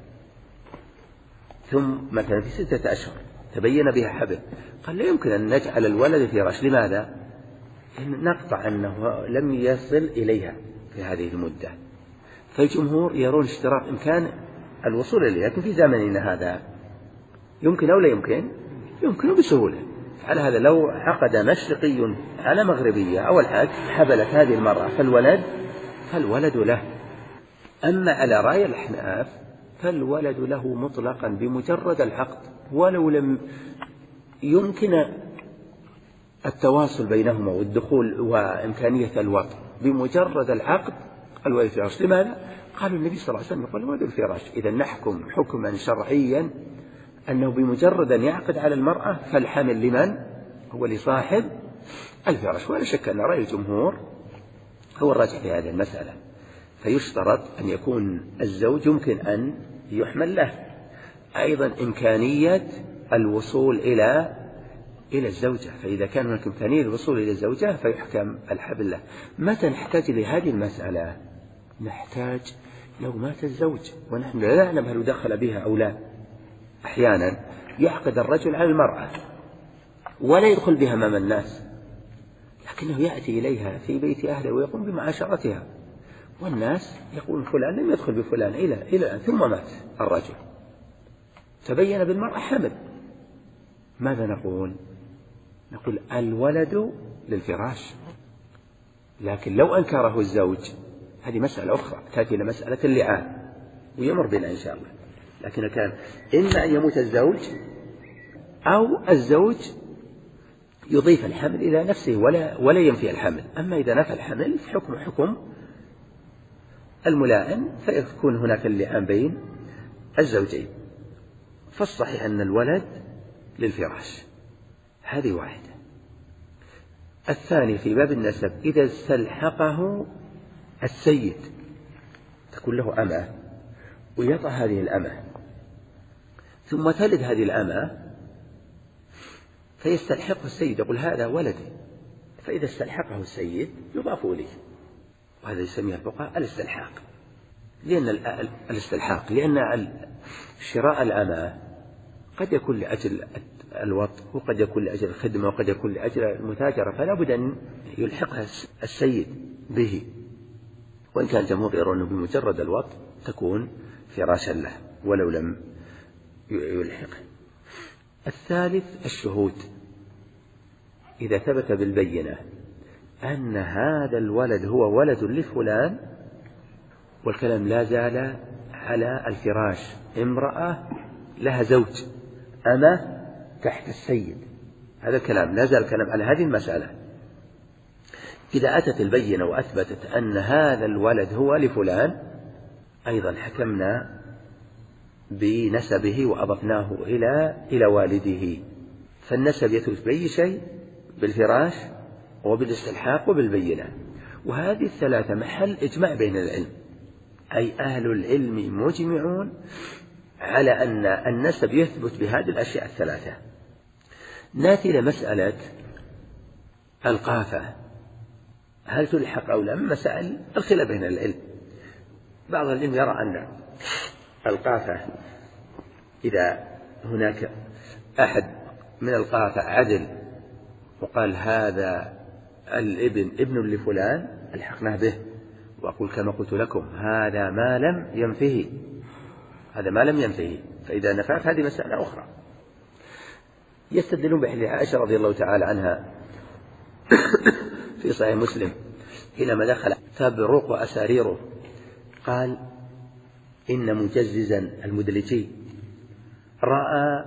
[SPEAKER 1] ثم مثلا في ستة أشهر تبين بها حبل، قال لا يمكن أن نجعل الولد فراش. لماذا؟ لأن نقطع أنه لم يصل إليها في هذه المدة. فالجمهور يرون اشتراط إمكان الوصول إليها، لكن في زمننا هذا يمكن أو لا يمكن؟ يمكن بسهولة. على هذا لو عقد مشرقي على مغربية أو العكس حبلت هذه المرأة فالولد فالولد له. أما على رأي الأحناف فالولد له مطلقا بمجرد العقد، ولو لم يمكن التواصل بينهما والدخول وإمكانية الوطء، بمجرد العقد الولد الفراش. لماذا؟ قالوا النبي صلى الله عليه وسلم يقول الولد الفراش. إذا نحكم حكما شرعيا أنه بمجرد أن يعقد على المرأة فالحمل لمن؟ هو لصاحب الفراش. ولا شك أن رأي الجمهور هو الراجح في هذه المسألة. فيشترط أن يكون الزوج يمكن أن يحمل له، أيضا إمكانية الوصول إلى إلى الزوجة. فإذا كان هناك إمكانية الوصول إلى الزوجة فيحكم الحبل له. متى نحتاج لهذه المسألة؟ نحتاج لو مات الزوج ونحن لا نعلم هل دخل بها أو لا. أحيانا يعقد الرجل على المرأة ولا يدخل بها أمام الناس، لكنه يأتي إليها في بيت أهله ويقوم بمعاشرتها، والناس يقول فلان لم يدخل بفلان إلى إلى الآن، ثم مات الرجل تبين بالمرأة حمل. ماذا نقول؟ نقول الولد للفراش. لكن لو أنكره الزوج هذه مسألة أخرى تأتي إلى مسألة اللعان ويمر بنا إن شاء الله. لكن كان إما أن يموت الزوج أو الزوج يضيف الحمل إلى نفسه ولا ولا ينفي الحمل. أما إذا نفى الحمل فحكم حكم الملائم، فيكون هناك اللعان بين الزوجين. فالصحيح أن الولد للفراش. هذه واحدة. الثاني في باب النسب إذا استلحقه السيد، تكون له أمة ويطأ هذه الأمة ثم تلد هذه الأمة فيستلحقه السيد، يقول هذا ولدي. فإذا استلحقه السيد يضاف إليه، وهذا يسميه الفقهاء الاستلحاق. لأن الاستلحاق لأن شراء الأمة قد يكون لأجل الوطء وقد يكون لأجل الخدمة وقد يكون لأجل المتاجرة، فلا بد أن يلحقها السيد به. وإن كان الجمهور يرون بمجرد الوطء تكون فراشا له ولو لم يلحقه. الثالث الشهود. إذا ثبت بالبينة أن هذا الولد هو ولد لفلان، والكلام لا زال على الفراش، امرأة لها زوج أما تحت السيد، هذا الكلام لا زال الكلام على هذه المسألة. إذا أتت البينة وأثبتت أن هذا الولد هو لفلان أيضا حكمنا بنسبه وأضفناه إلى إلى والده. فالنسب يثبت بأي شيء، بالفراش وبالاستلحاق وبالبينة. وهذه الثلاثة محل إجماع بين العلم، أي أهل العلم مجمعون على أن النسب يثبت بهذه الأشياء الثلاثة. نأتي إلى مسألة القافة، هل تلحق أو لا؟ مسائل الخلاف بين العلم. بعض العلم يرى أن القافة إذا هناك أحد من القافة عدل وقال هذا الابن ابن لفلان الحقناه به، وأقول كما قلت لكم هذا ما لم ينفه، هذا ما لم ينفه، فإذا نفعت هذه مسألة أخرى. يستدلون بحديث عائشة رضي الله تعالى عنها في صحيح مسلم حينما دخل تبرق أساريره قال إن مجززا المدلجي رأى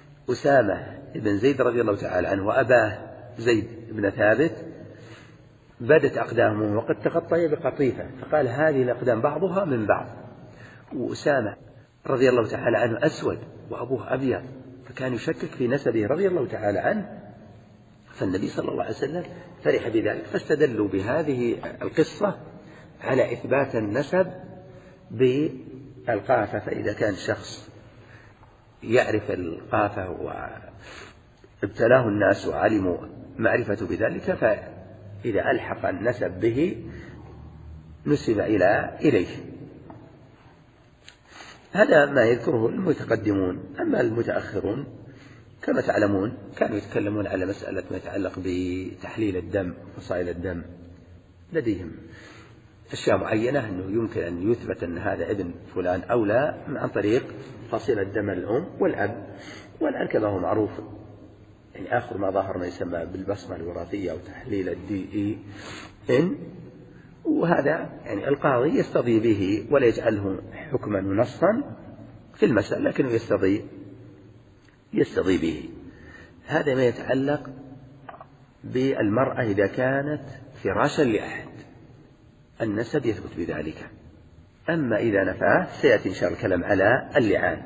[SPEAKER 1] أسامة بن زيد رضي الله تعالى عنه وأباه زيد بن ثابت بدت أقدامهم وقد تغطي بقطيفة، فقال هذه الأقدام بعضها من بعض. وأسامة رضي الله تعالى عنه أسود وأبوه أبيض، فكان يشكك في نسبه رضي الله تعالى عنه، فالنبي صلى الله عليه وسلم فرح بذلك، فاستدلوا بهذه القصة على إثبات النسب بالقافة. فإذا كان شخص يعرف القافة وابتلاه الناس وعلموا معرفة بذلك، فإذا ألحق النسب به نسب إلى إليه. هذا ما يذكره المتقدمون. أما المتأخرون كما تعلمون كانوا يتكلمون على مسألة ما يتعلق بتحليل الدم، فصائل الدم، لديهم أشياء معينة أنه يمكن أن يثبت أن هذا ابن فلان أو لا عن طريق فصيل الدم الأم والأب. والآن كما هو معروف يعني آخر ما ظهر ما يسمى بالبصمة الوراثية أو تحليل الدي إي إن، وهذا يعني القاضي يستضي به ولا يجعله حكما ونصا في المسألة، لكنه يستضي يستضي به. هذا ما يتعلق بالمرأة إذا كانت فراشا لأحد، النسب يثبت بذلك. أما إذا نفاه سيأتي إن شاء الله الكلام على اللعان.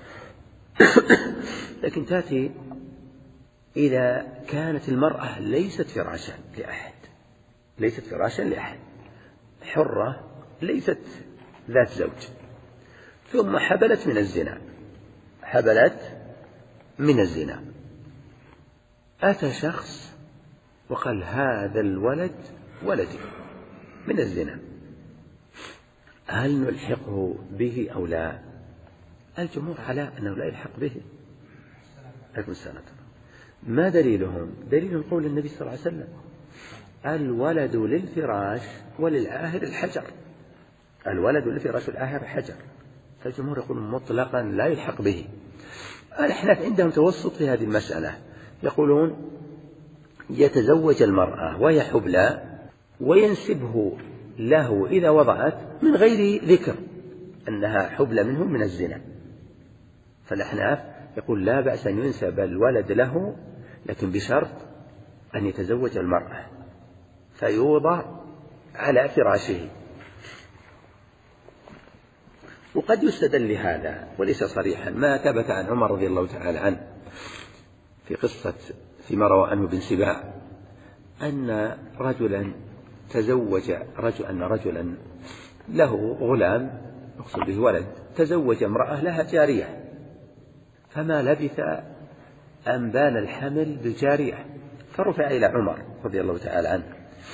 [SPEAKER 1] لكن تأتي إذا كانت المرأة ليست فراشا لأحد، ليست فراشا لأحد، حرة ليست ذات زوج، ثم حبلت من الزنا، حبلت من الزنا، أتى شخص وقال هذا الولد ولدي من الزنا، هل نلحقه به أو لا؟ الجمهور على أنه لا يلحق به. لكن سنة ما دليلهم؟ دليل قول النبي صلى الله عليه وسلم الولد للفراش وللعاهر الحجر، الولد للفراش والعاهر حجر. فالجمهور يقول مطلقا لا يلحق به. الأحناف عندهم توسط في هذه المسألة، يقولون يتزوج المرأة وهي حبلى وينسبه له إذا وضعت من غير ذكر أنها حبلى منه من الزنا. فالأحناف يقول لا بأس أن ينسب الولد له، لكن بشرط أن يتزوج المرأة فيوضع على فراشه. وقد يستدل لهذا وليس صريحا ما ثبت عن عمر رضي الله تعالى عنه في قصة فيما روى عنه بن سباع أن رجلا تزوج رجل أن رجلا له غلام يقصد به ولد، تزوج امرأة لها جارية، فما لبث أن بان الحمل بالجارية، فرفع إلى عمر رضي الله تعالى عنه،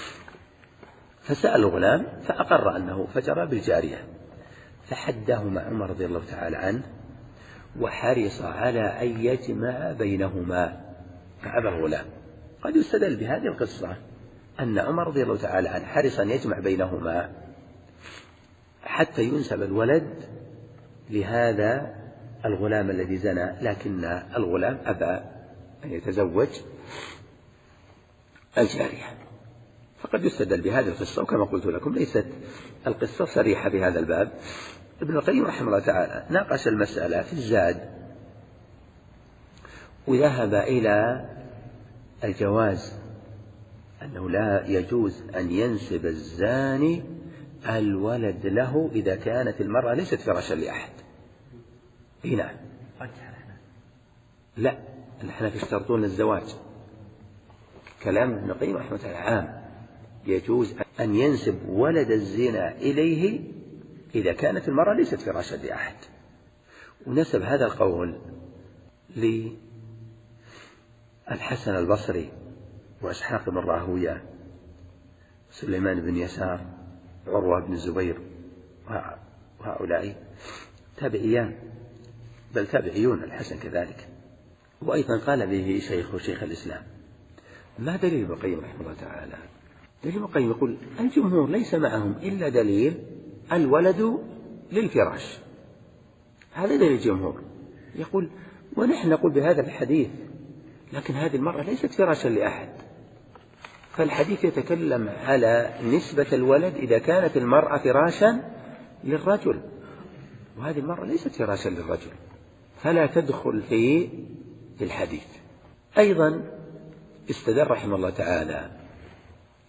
[SPEAKER 1] فسأل الغلام فأقر أنه فجر بالجارية، فحده مع عمر رضي الله تعالى عنه وحرص على أن يجمع بينهما مع الغلام. قد يستدل بهذه القصة أن عمر رضي الله تعالى عنه حرص أن يجمع بينهما حتى ينسب الولد لهذا الغلام الذي زنى، لكن الغلام أبى أن يتزوج الجارية. فقد يستدل بهذه القصة، وكما قلت لكم ليست القصة صريحة بهذا الباب. ابن القيم رحمه الله تعالى ناقش المسألة في الزاد وذهب إلى الجواز، أنه لا يجوز أن ينسب الزاني الولد له إذا كانت المرأة ليست فراشا لأحد. هنا لا، نحن يشترطون الزواج. كلام ابن القيم رحمه الله عام، يجوز أن ينسب ولد الزنا إليه إذا كانت المرأة ليست فراشا لأحد. ونسب هذا القول للحسن البصري وإسحاق بن راهويه سليمان بن يسار عروة بن الزبير وهؤلاء تابعيان، بل تابعيون الحسن كذلك. وأيضا قال به شيخ شيخ الإسلام. ما دليل ابن القيم رحمه الله تعالى؟ دليل ابن القيم يقول الجمهور ليس معهم إلا دليل الولد للفراش، هذا دليل الجمهور. يقول ونحن نقول بهذا الحديث لكن هذه المرأة ليست فراشا لأحد، فالحديث يتكلم على نسبة الولد إذا كانت المرأة فراشا للرجل، وهذه المرأة ليست فراشا للرجل، فلا تدخل في الحديث. أيضا استدل رحمه الله تعالى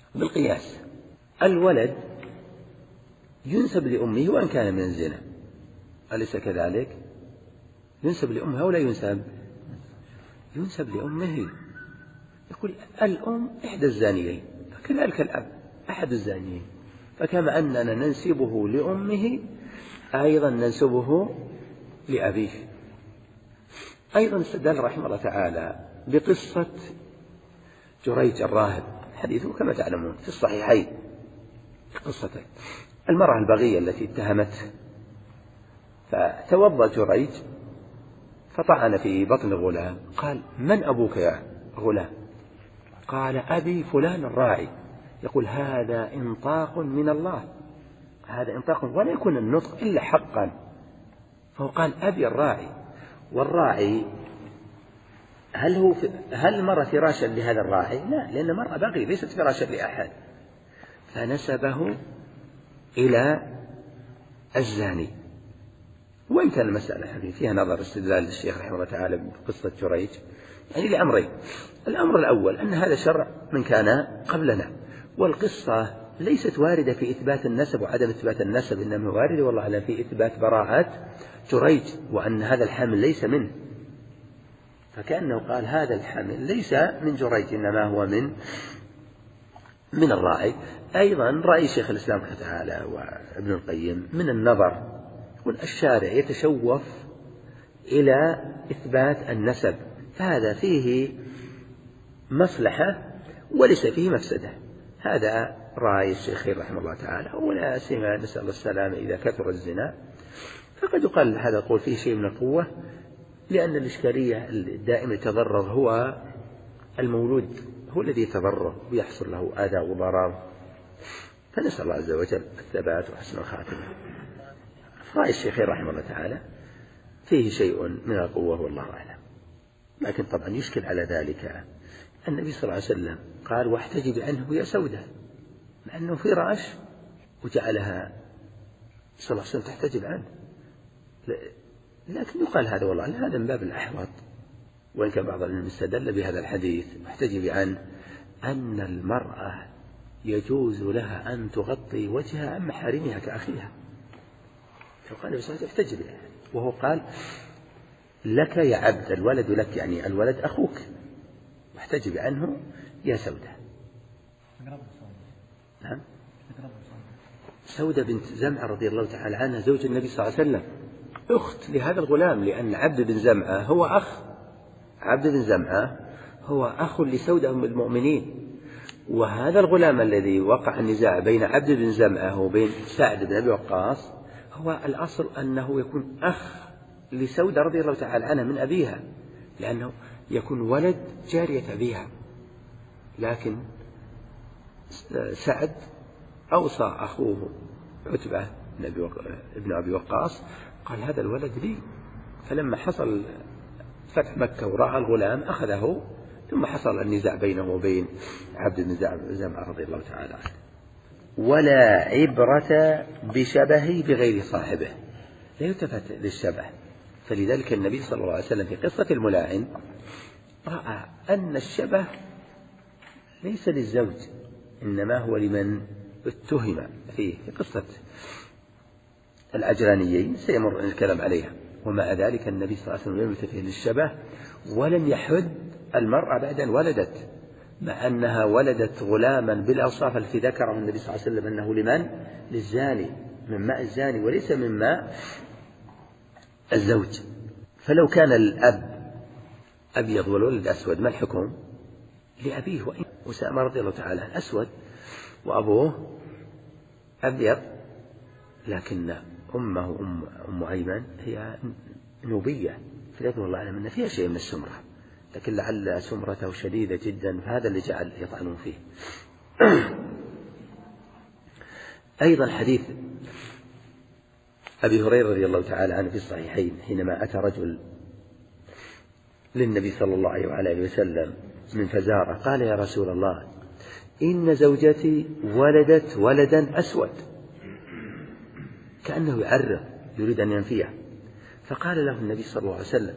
[SPEAKER 1] بالقياس. الولد ينسب لأمه وأن كان من الزنا، أليس كذلك؟ ينسب لأمه ولا ينسب؟ ينسب لأمه. يقول الأم إحدى الزانيين، فكذلك الأب أحد الزانيين، فكما أننا ننسبه لأمه أيضا ننسبه لأبيه. أيضا استدل رحمه الله تعالى بقصة جريج الراهب، حديثه كما تعلمون في الصحيحين، قصة المرأة البغية التي اتهمته، فتوضأ جريج فطعن في بطن الغلام، قال من أبوك يا غلام؟ قال أبي فلان الراعي. يقول هذا إنطاق من الله، هذا إنطاق ولا يكون النطق إلا حقا. فهو قال أبي الراعي، والراعي هل هو هل المرأة فراشا لهذا الراعي؟ لا، لأن المرأة بغي ليست فراشا لأحد، فنسبه إلى الزاني. وإن كان المسألة فيها نظر استدلال الشيخ رحمه الله تعالى بقصة جريج يعني لأمرين. الأمر الأول أن هذا شرع من كان قبلنا، والقصة ليست واردة في إثبات النسب وعدم إثبات النسب، إنما واردة والله أعلم في إثبات براءة جريج، وأن هذا الحمل ليس منه، فكأنه قال هذا الحمل ليس من جريج إنما هو من من الراعي. أيضا رأي شيخ الإسلام رحمه الله تعالى وابن القيم من النظر، يقول الشارع يتشوف إلى إثبات النسب، فهذا فيه مصلحة وليس فيه مفسدة. هذا رأي الشيخين رحمه الله تعالى، ولا سيما نسأل الله السلامة إذا كثر الزنا، فقد يقال هذا القول فيه شيء من القوة، لأن الإشكالية الدائمة يتضرر هو المولود، هو الذي يتضرر ويحصل له أذى وضرر، فنسأل الله عز وجل الثبات وحسن الخاتمة. رأي الشيخين رحمه الله تعالى فيه شيء من القوة والله أعلم. لكن طبعا يشكل على ذلك النبي صلى الله عليه وسلم قال واحتجب عنه يا سودة، مع أنه فراش وجعلها صلى الله عليه وسلم تحتجب عنه، لكن يقال هذا والله هذا من باب الأحوط، وإن كان بعض العلماء استدل بهذا الحديث واحتجب عنه أن المرأة يجوز لها أن تغطي وجهها عن محارمها كأخيها، فقال النبي صلى الله عليه وسلم احتجب عنه، وهو قال لك يا عبد، الولد لك يعني الولد أخوك، واحتجب عنه يا سودة. نعم، سودة بنت زمعة رضي الله تعالى عنها زوج النبي صلى الله عليه وسلم، أخت لهذا الغلام، لأن عبد بن زمعة هو أخ عبد بن زمعة هو أخ لسودة أم المؤمنين، وهذا الغلام الذي وقع النزاع بين عبد بن زمعة وبين سعد بن أبي وقاص هو الأصل أنه يكون أخ لسودة رضي الله تعالى عنها من أبيها، لأنه يكون ولد جارية أبيها، لكن سعد أوصى أخوه عتبة ابن أبي وقاص قال هذا الولد لي، فلما حصل فتح مكة ورأى الغلام أخذه، ثم حصل النزاع بينه وبين عبد بن زمعة رضي الله تعالى عنه. ولا عبرة بشبهه بغير صاحبه، لا يلتفت للشبه، فلذلك النبي صلى الله عليه وسلم في قصة الملاعن رأى أن الشبه ليس للزوج إنما هو لمن اتهم فيه، في قصة العجرانيين سيمر الكلام عليها، ومع ذلك النبي صلى الله عليه وسلم لم يلتفت للشبه ولم يحد المرأة بعد أن ولدت، مع أنها ولدت غلاما بالأوصاف التي ذكره النبي صلى الله عليه وسلم أنه لمن؟ للزاني، من ماء الزاني وليس من ماء الزوج. فلو كان الأب أبيض والولد أسود ما الحكم؟ لأبيه، وإن أسامة رضي الله تعالى أسود وأبوه أبيض، لكن أمه أم, أم أيمن هي نوبية، فليكن الله أعلم أن فيها شيء من السمرة، لكن لعل سمرته شديدة جدا، فهذا اللي جعل يطعنون فيه. أيضا حديث أبي هريرة رضي الله تعالى عنه في الصحيحين حينما أتى رجل للنبي صلى الله عليه وعلى وسلم من فزارة قال يا رسول الله إن زوجتي ولدت ولدا أسود، كأنه يعرف يريد أن ينفيه، فقال له النبي صلى الله عليه وسلم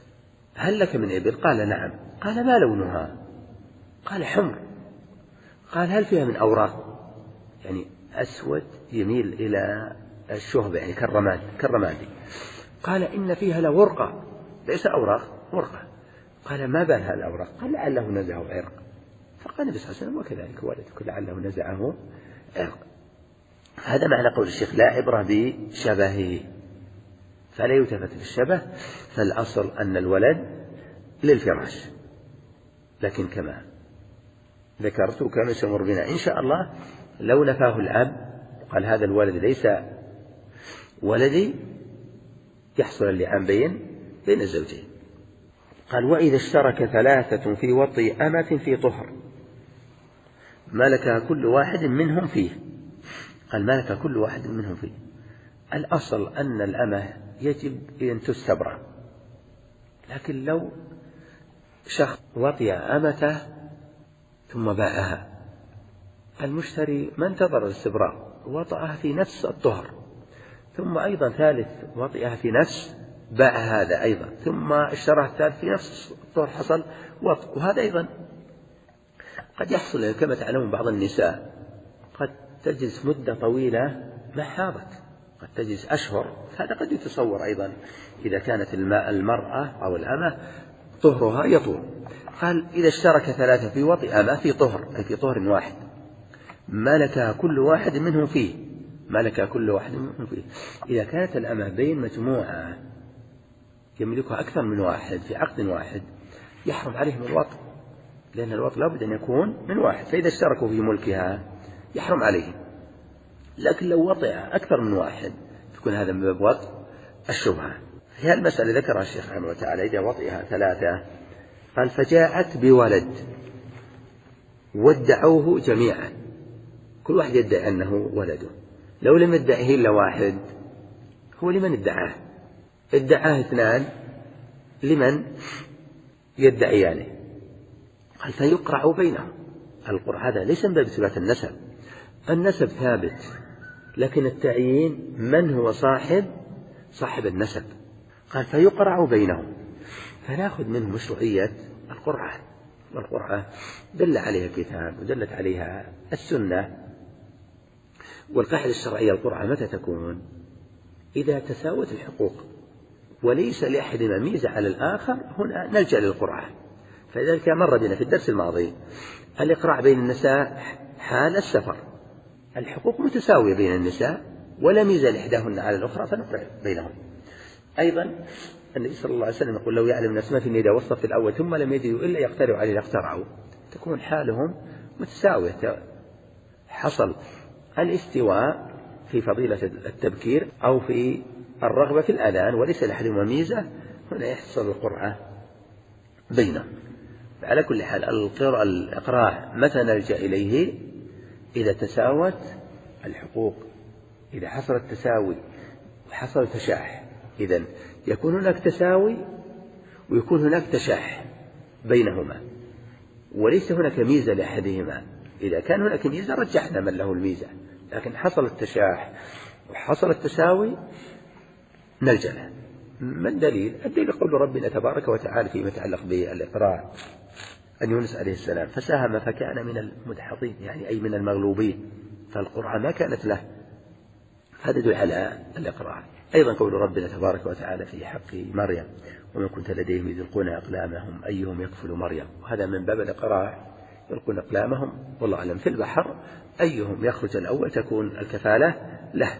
[SPEAKER 1] هل لك من إبل؟ قال نعم. قال ما لونها؟ قال حمر. قال هل فيها من أوراق؟ يعني أسود يميل إلى الشهب يعني كالرماد كالرمادي. قال إن فيها لورقة، ليس أوراق، ورقة. قال ما بال هذا الأوراق؟ قال لعله نزعه عرق. فقال النبي صلى الله عليه وسلم وكذلك ولدك لعله نزعه عرق. هذا معنى قول الشيخ لا عبرة بشبهه، فلا يلتفت بالشبه، فالأصل أن الولد للفراش. لكن كما ذكرت كما سيمر بنا إن شاء الله لو نفاه الأب قال هذا الولد ليس ولدي يحصل اللعان بين بين الزوجين. قال وإذا اشترك ثلاثة في وطئ أمة في طهر ملك كل واحد منهم فيه. قال ملك كل واحد منهم فيه. الأصل أن الأمة يجب أن تستبرأ، لكن لو شخص وطئ أمته ثم باعها، المشتري ما انتظر الاستبراء، وطئها في نفس الطهر، ثم أيضا ثالث وطئها في نفس باع هذا أيضا، ثم اشتراه الثالث في نفس الطهر حصل وطئ. وهذا أيضا قد يحصل كما تعلمون بعض النساء قد تجلس مدة طويلة ما حاضت، قد تجلس أشهر. هذا قد يتصور أيضا إذا كانت المرأة أو الأمة طهرها يطول. قال إذا اشترك ثلاثة في وطئ أمة في طهر أي في طهر واحد ملك كل واحد منهم فيه، ملك كل واحد منهم فيه. إذا كانت الأمة بين مجموعة يملكها أكثر من واحد في عقد واحد يحرم عليهم الوطء، لأن الوطء لابد أن يكون من واحد، فإذا اشتركوا في ملكها يحرم عليهم. لكن لو وطئ أكثر من واحد تكون هذا من باب وطء الشبهة. في هذه المسألة ذكرها الشيخ رحمه الله تعالى إذا وطئها ثلاثة قال فجاءت بولد وادعوه جميعا، كل واحد يدعي أنه ولده، لو لم يدعيه إلا واحد هو لمن ادعاه؟ ادعاه اثنان لمن يدعيانه؟ قال فيقرع بينهم. القرع هذا ليس من باب إثبات النسب، النسب ثابت، لكن التعيين من هو صاحب صاحب النسب. قال فيقرع بينهم، فنأخذ منه مشروعية القرعة، والقرعة دل عليها الكتاب ودلت عليها السنة. والقاعدة الشرعية القرعة متى تكون؟ إذا تساوت الحقوق وليس لأحدنا ميزة على الآخر، هنا نلجأ للقرعة. فلذلك مر بنا في الدرس الماضي الإقراع بين النساء حال السفر، الحقوق متساوية بين النساء ولا ميزة لإحداهن على الأخرى فنقرع بينهم. أيضا النبي صلى الله عليه وسلم يقول لو يعلم الناس ما في النداء والصف الأول ثم لم يجدوا إلا يقترعوا عليه لاقترعوا، تكون حالهم متساوية. حصل الاستواء في فضيلة التبكير أو في الرغبة في الأذان وليس لأحدهما ميزة، هنا يحصل القرعة بينهم. على كل حال الإقراع متى نلجأ إليه؟ إذا تساوت الحقوق، إذا حصل التساوي وحصل تشاح، إذن يكون هناك تساوي ويكون هناك تشاح بينهما وليس هناك ميزة لأحدهما. إذا كان هناك ميزة رجحنا من له الميزة، لكن حصل التشاح وحصل التساوي نلجأ له. ما الدليل؟ الدليل قول ربنا تبارك وتعالى فيما يتعلق بالإقراع أن يونس عليه السلام فساهم فكان من المدحضين، يعني أي من المغلوبين، فالقرعة ما كانت له، هذا يدل على الإقراع. أيضا قول ربنا تبارك وتعالى في حق مريم ومن كنت لديهم إذ يلقون أقلامهم أيهم يكفل مريم، وهذا من باب الإقراع، يلقون أقلامهم والله أعلم في البحر أيهم يخرج الأول تكون الكفالة له.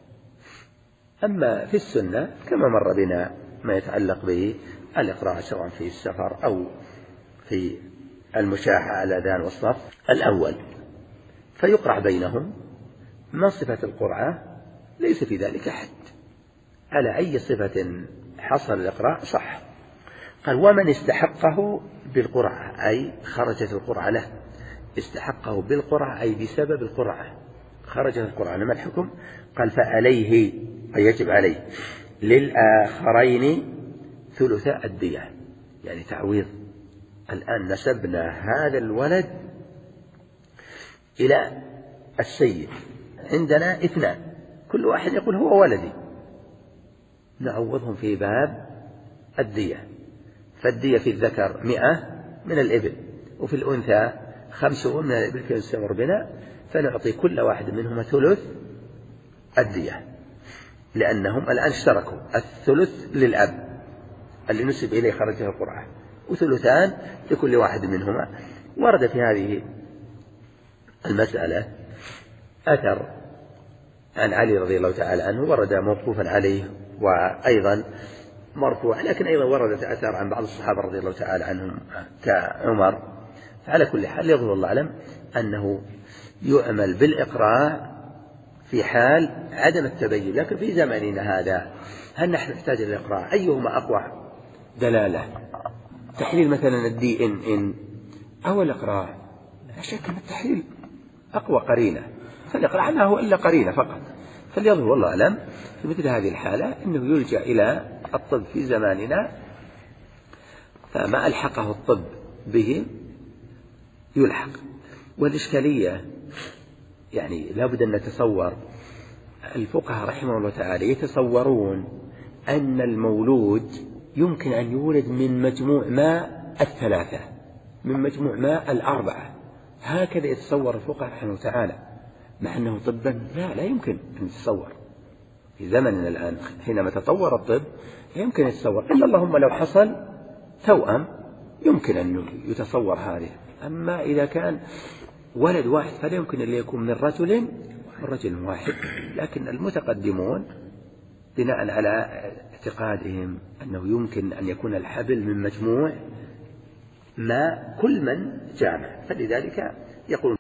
[SPEAKER 1] أما في السنة كما مر بنا ما يتعلق به الإقراع سواء في السفر أو في المشاحة على الأذان والصف الأول، فيقرع بينهم. ما صفة القرعة؟ ليس في ذلك حد، على أي صفة حصل الإقراع صح. قال ومن استحقه بالقرعة أي خرجت القرعة له، استحقه بالقرعة أي بسبب القرعة خرجت القرعة، ما الحكم؟ قال فعليه أي يجب عليه للآخرين ثلث الدية، يعني تعويض. الآن نسبنا هذا الولد إلى السيد، عندنا اثنان كل واحد يقول هو ولدي، نعوضهم في باب الدية. فالدية في الذكر مئة من الإبل وفي الأنثى خمسة من الإبل في يستمر بنا فنعطي كل واحد منهما ثلث الدية، لأنهم الآن اشتركوا، الثلث للأب اللي نسب إليه خرجه القرعة وثلثان لكل واحد منهما. ورد في هذه المسألة أثر عن علي رضي الله تعالى عنه، ورد موقوفا عليه وأيضا مرفوع، لكن أيضا وردت أثر عن بعض الصحابة رضي الله تعالى عنهم كعمر. على كل حال يظهر الله أعلم أنه يؤمل بالإقراع في حال عدم التبين، لكن في زماننا هذا هل نحن نحتاج للإقراع؟ أيهما أقوى دلالة؟ تحليل مثلا الدي إن إن أو الإقراع؟ لا شك أن التحليل أقوى قرينة، فالإقراع ما هو إلا قرينة فقط. فليظهر والله أعلم في مثل هذه الحالة أنه يلجأ إلى الطب في زماننا، فما ألحقه الطب به يلحق. والإشكالية يعني لابد أن نتصور، الفقهاء رحمه الله تعالى يتصورون أن المولود يمكن أن يولد من مجموع ماء الثلاثة، من مجموع ماء الأربعة، هكذا يتصور الفقهاء رحمه الله تعالى، مع أنه طبا لا لا يمكن أن يتصور في زمننا الآن حينما تطور الطب، لا يمكن أن يتصور إلا اللهم لو حصل توأم يمكن أن يتصور هذه. أما إذا كان ولد واحد فلا يمكن أن يكون من رجل من رجل واحد. لكن المتقدمون بناء على اعتقادهم أنه يمكن أن يكون الحبل من مجموع ما كل من جامع، فلذلك يقول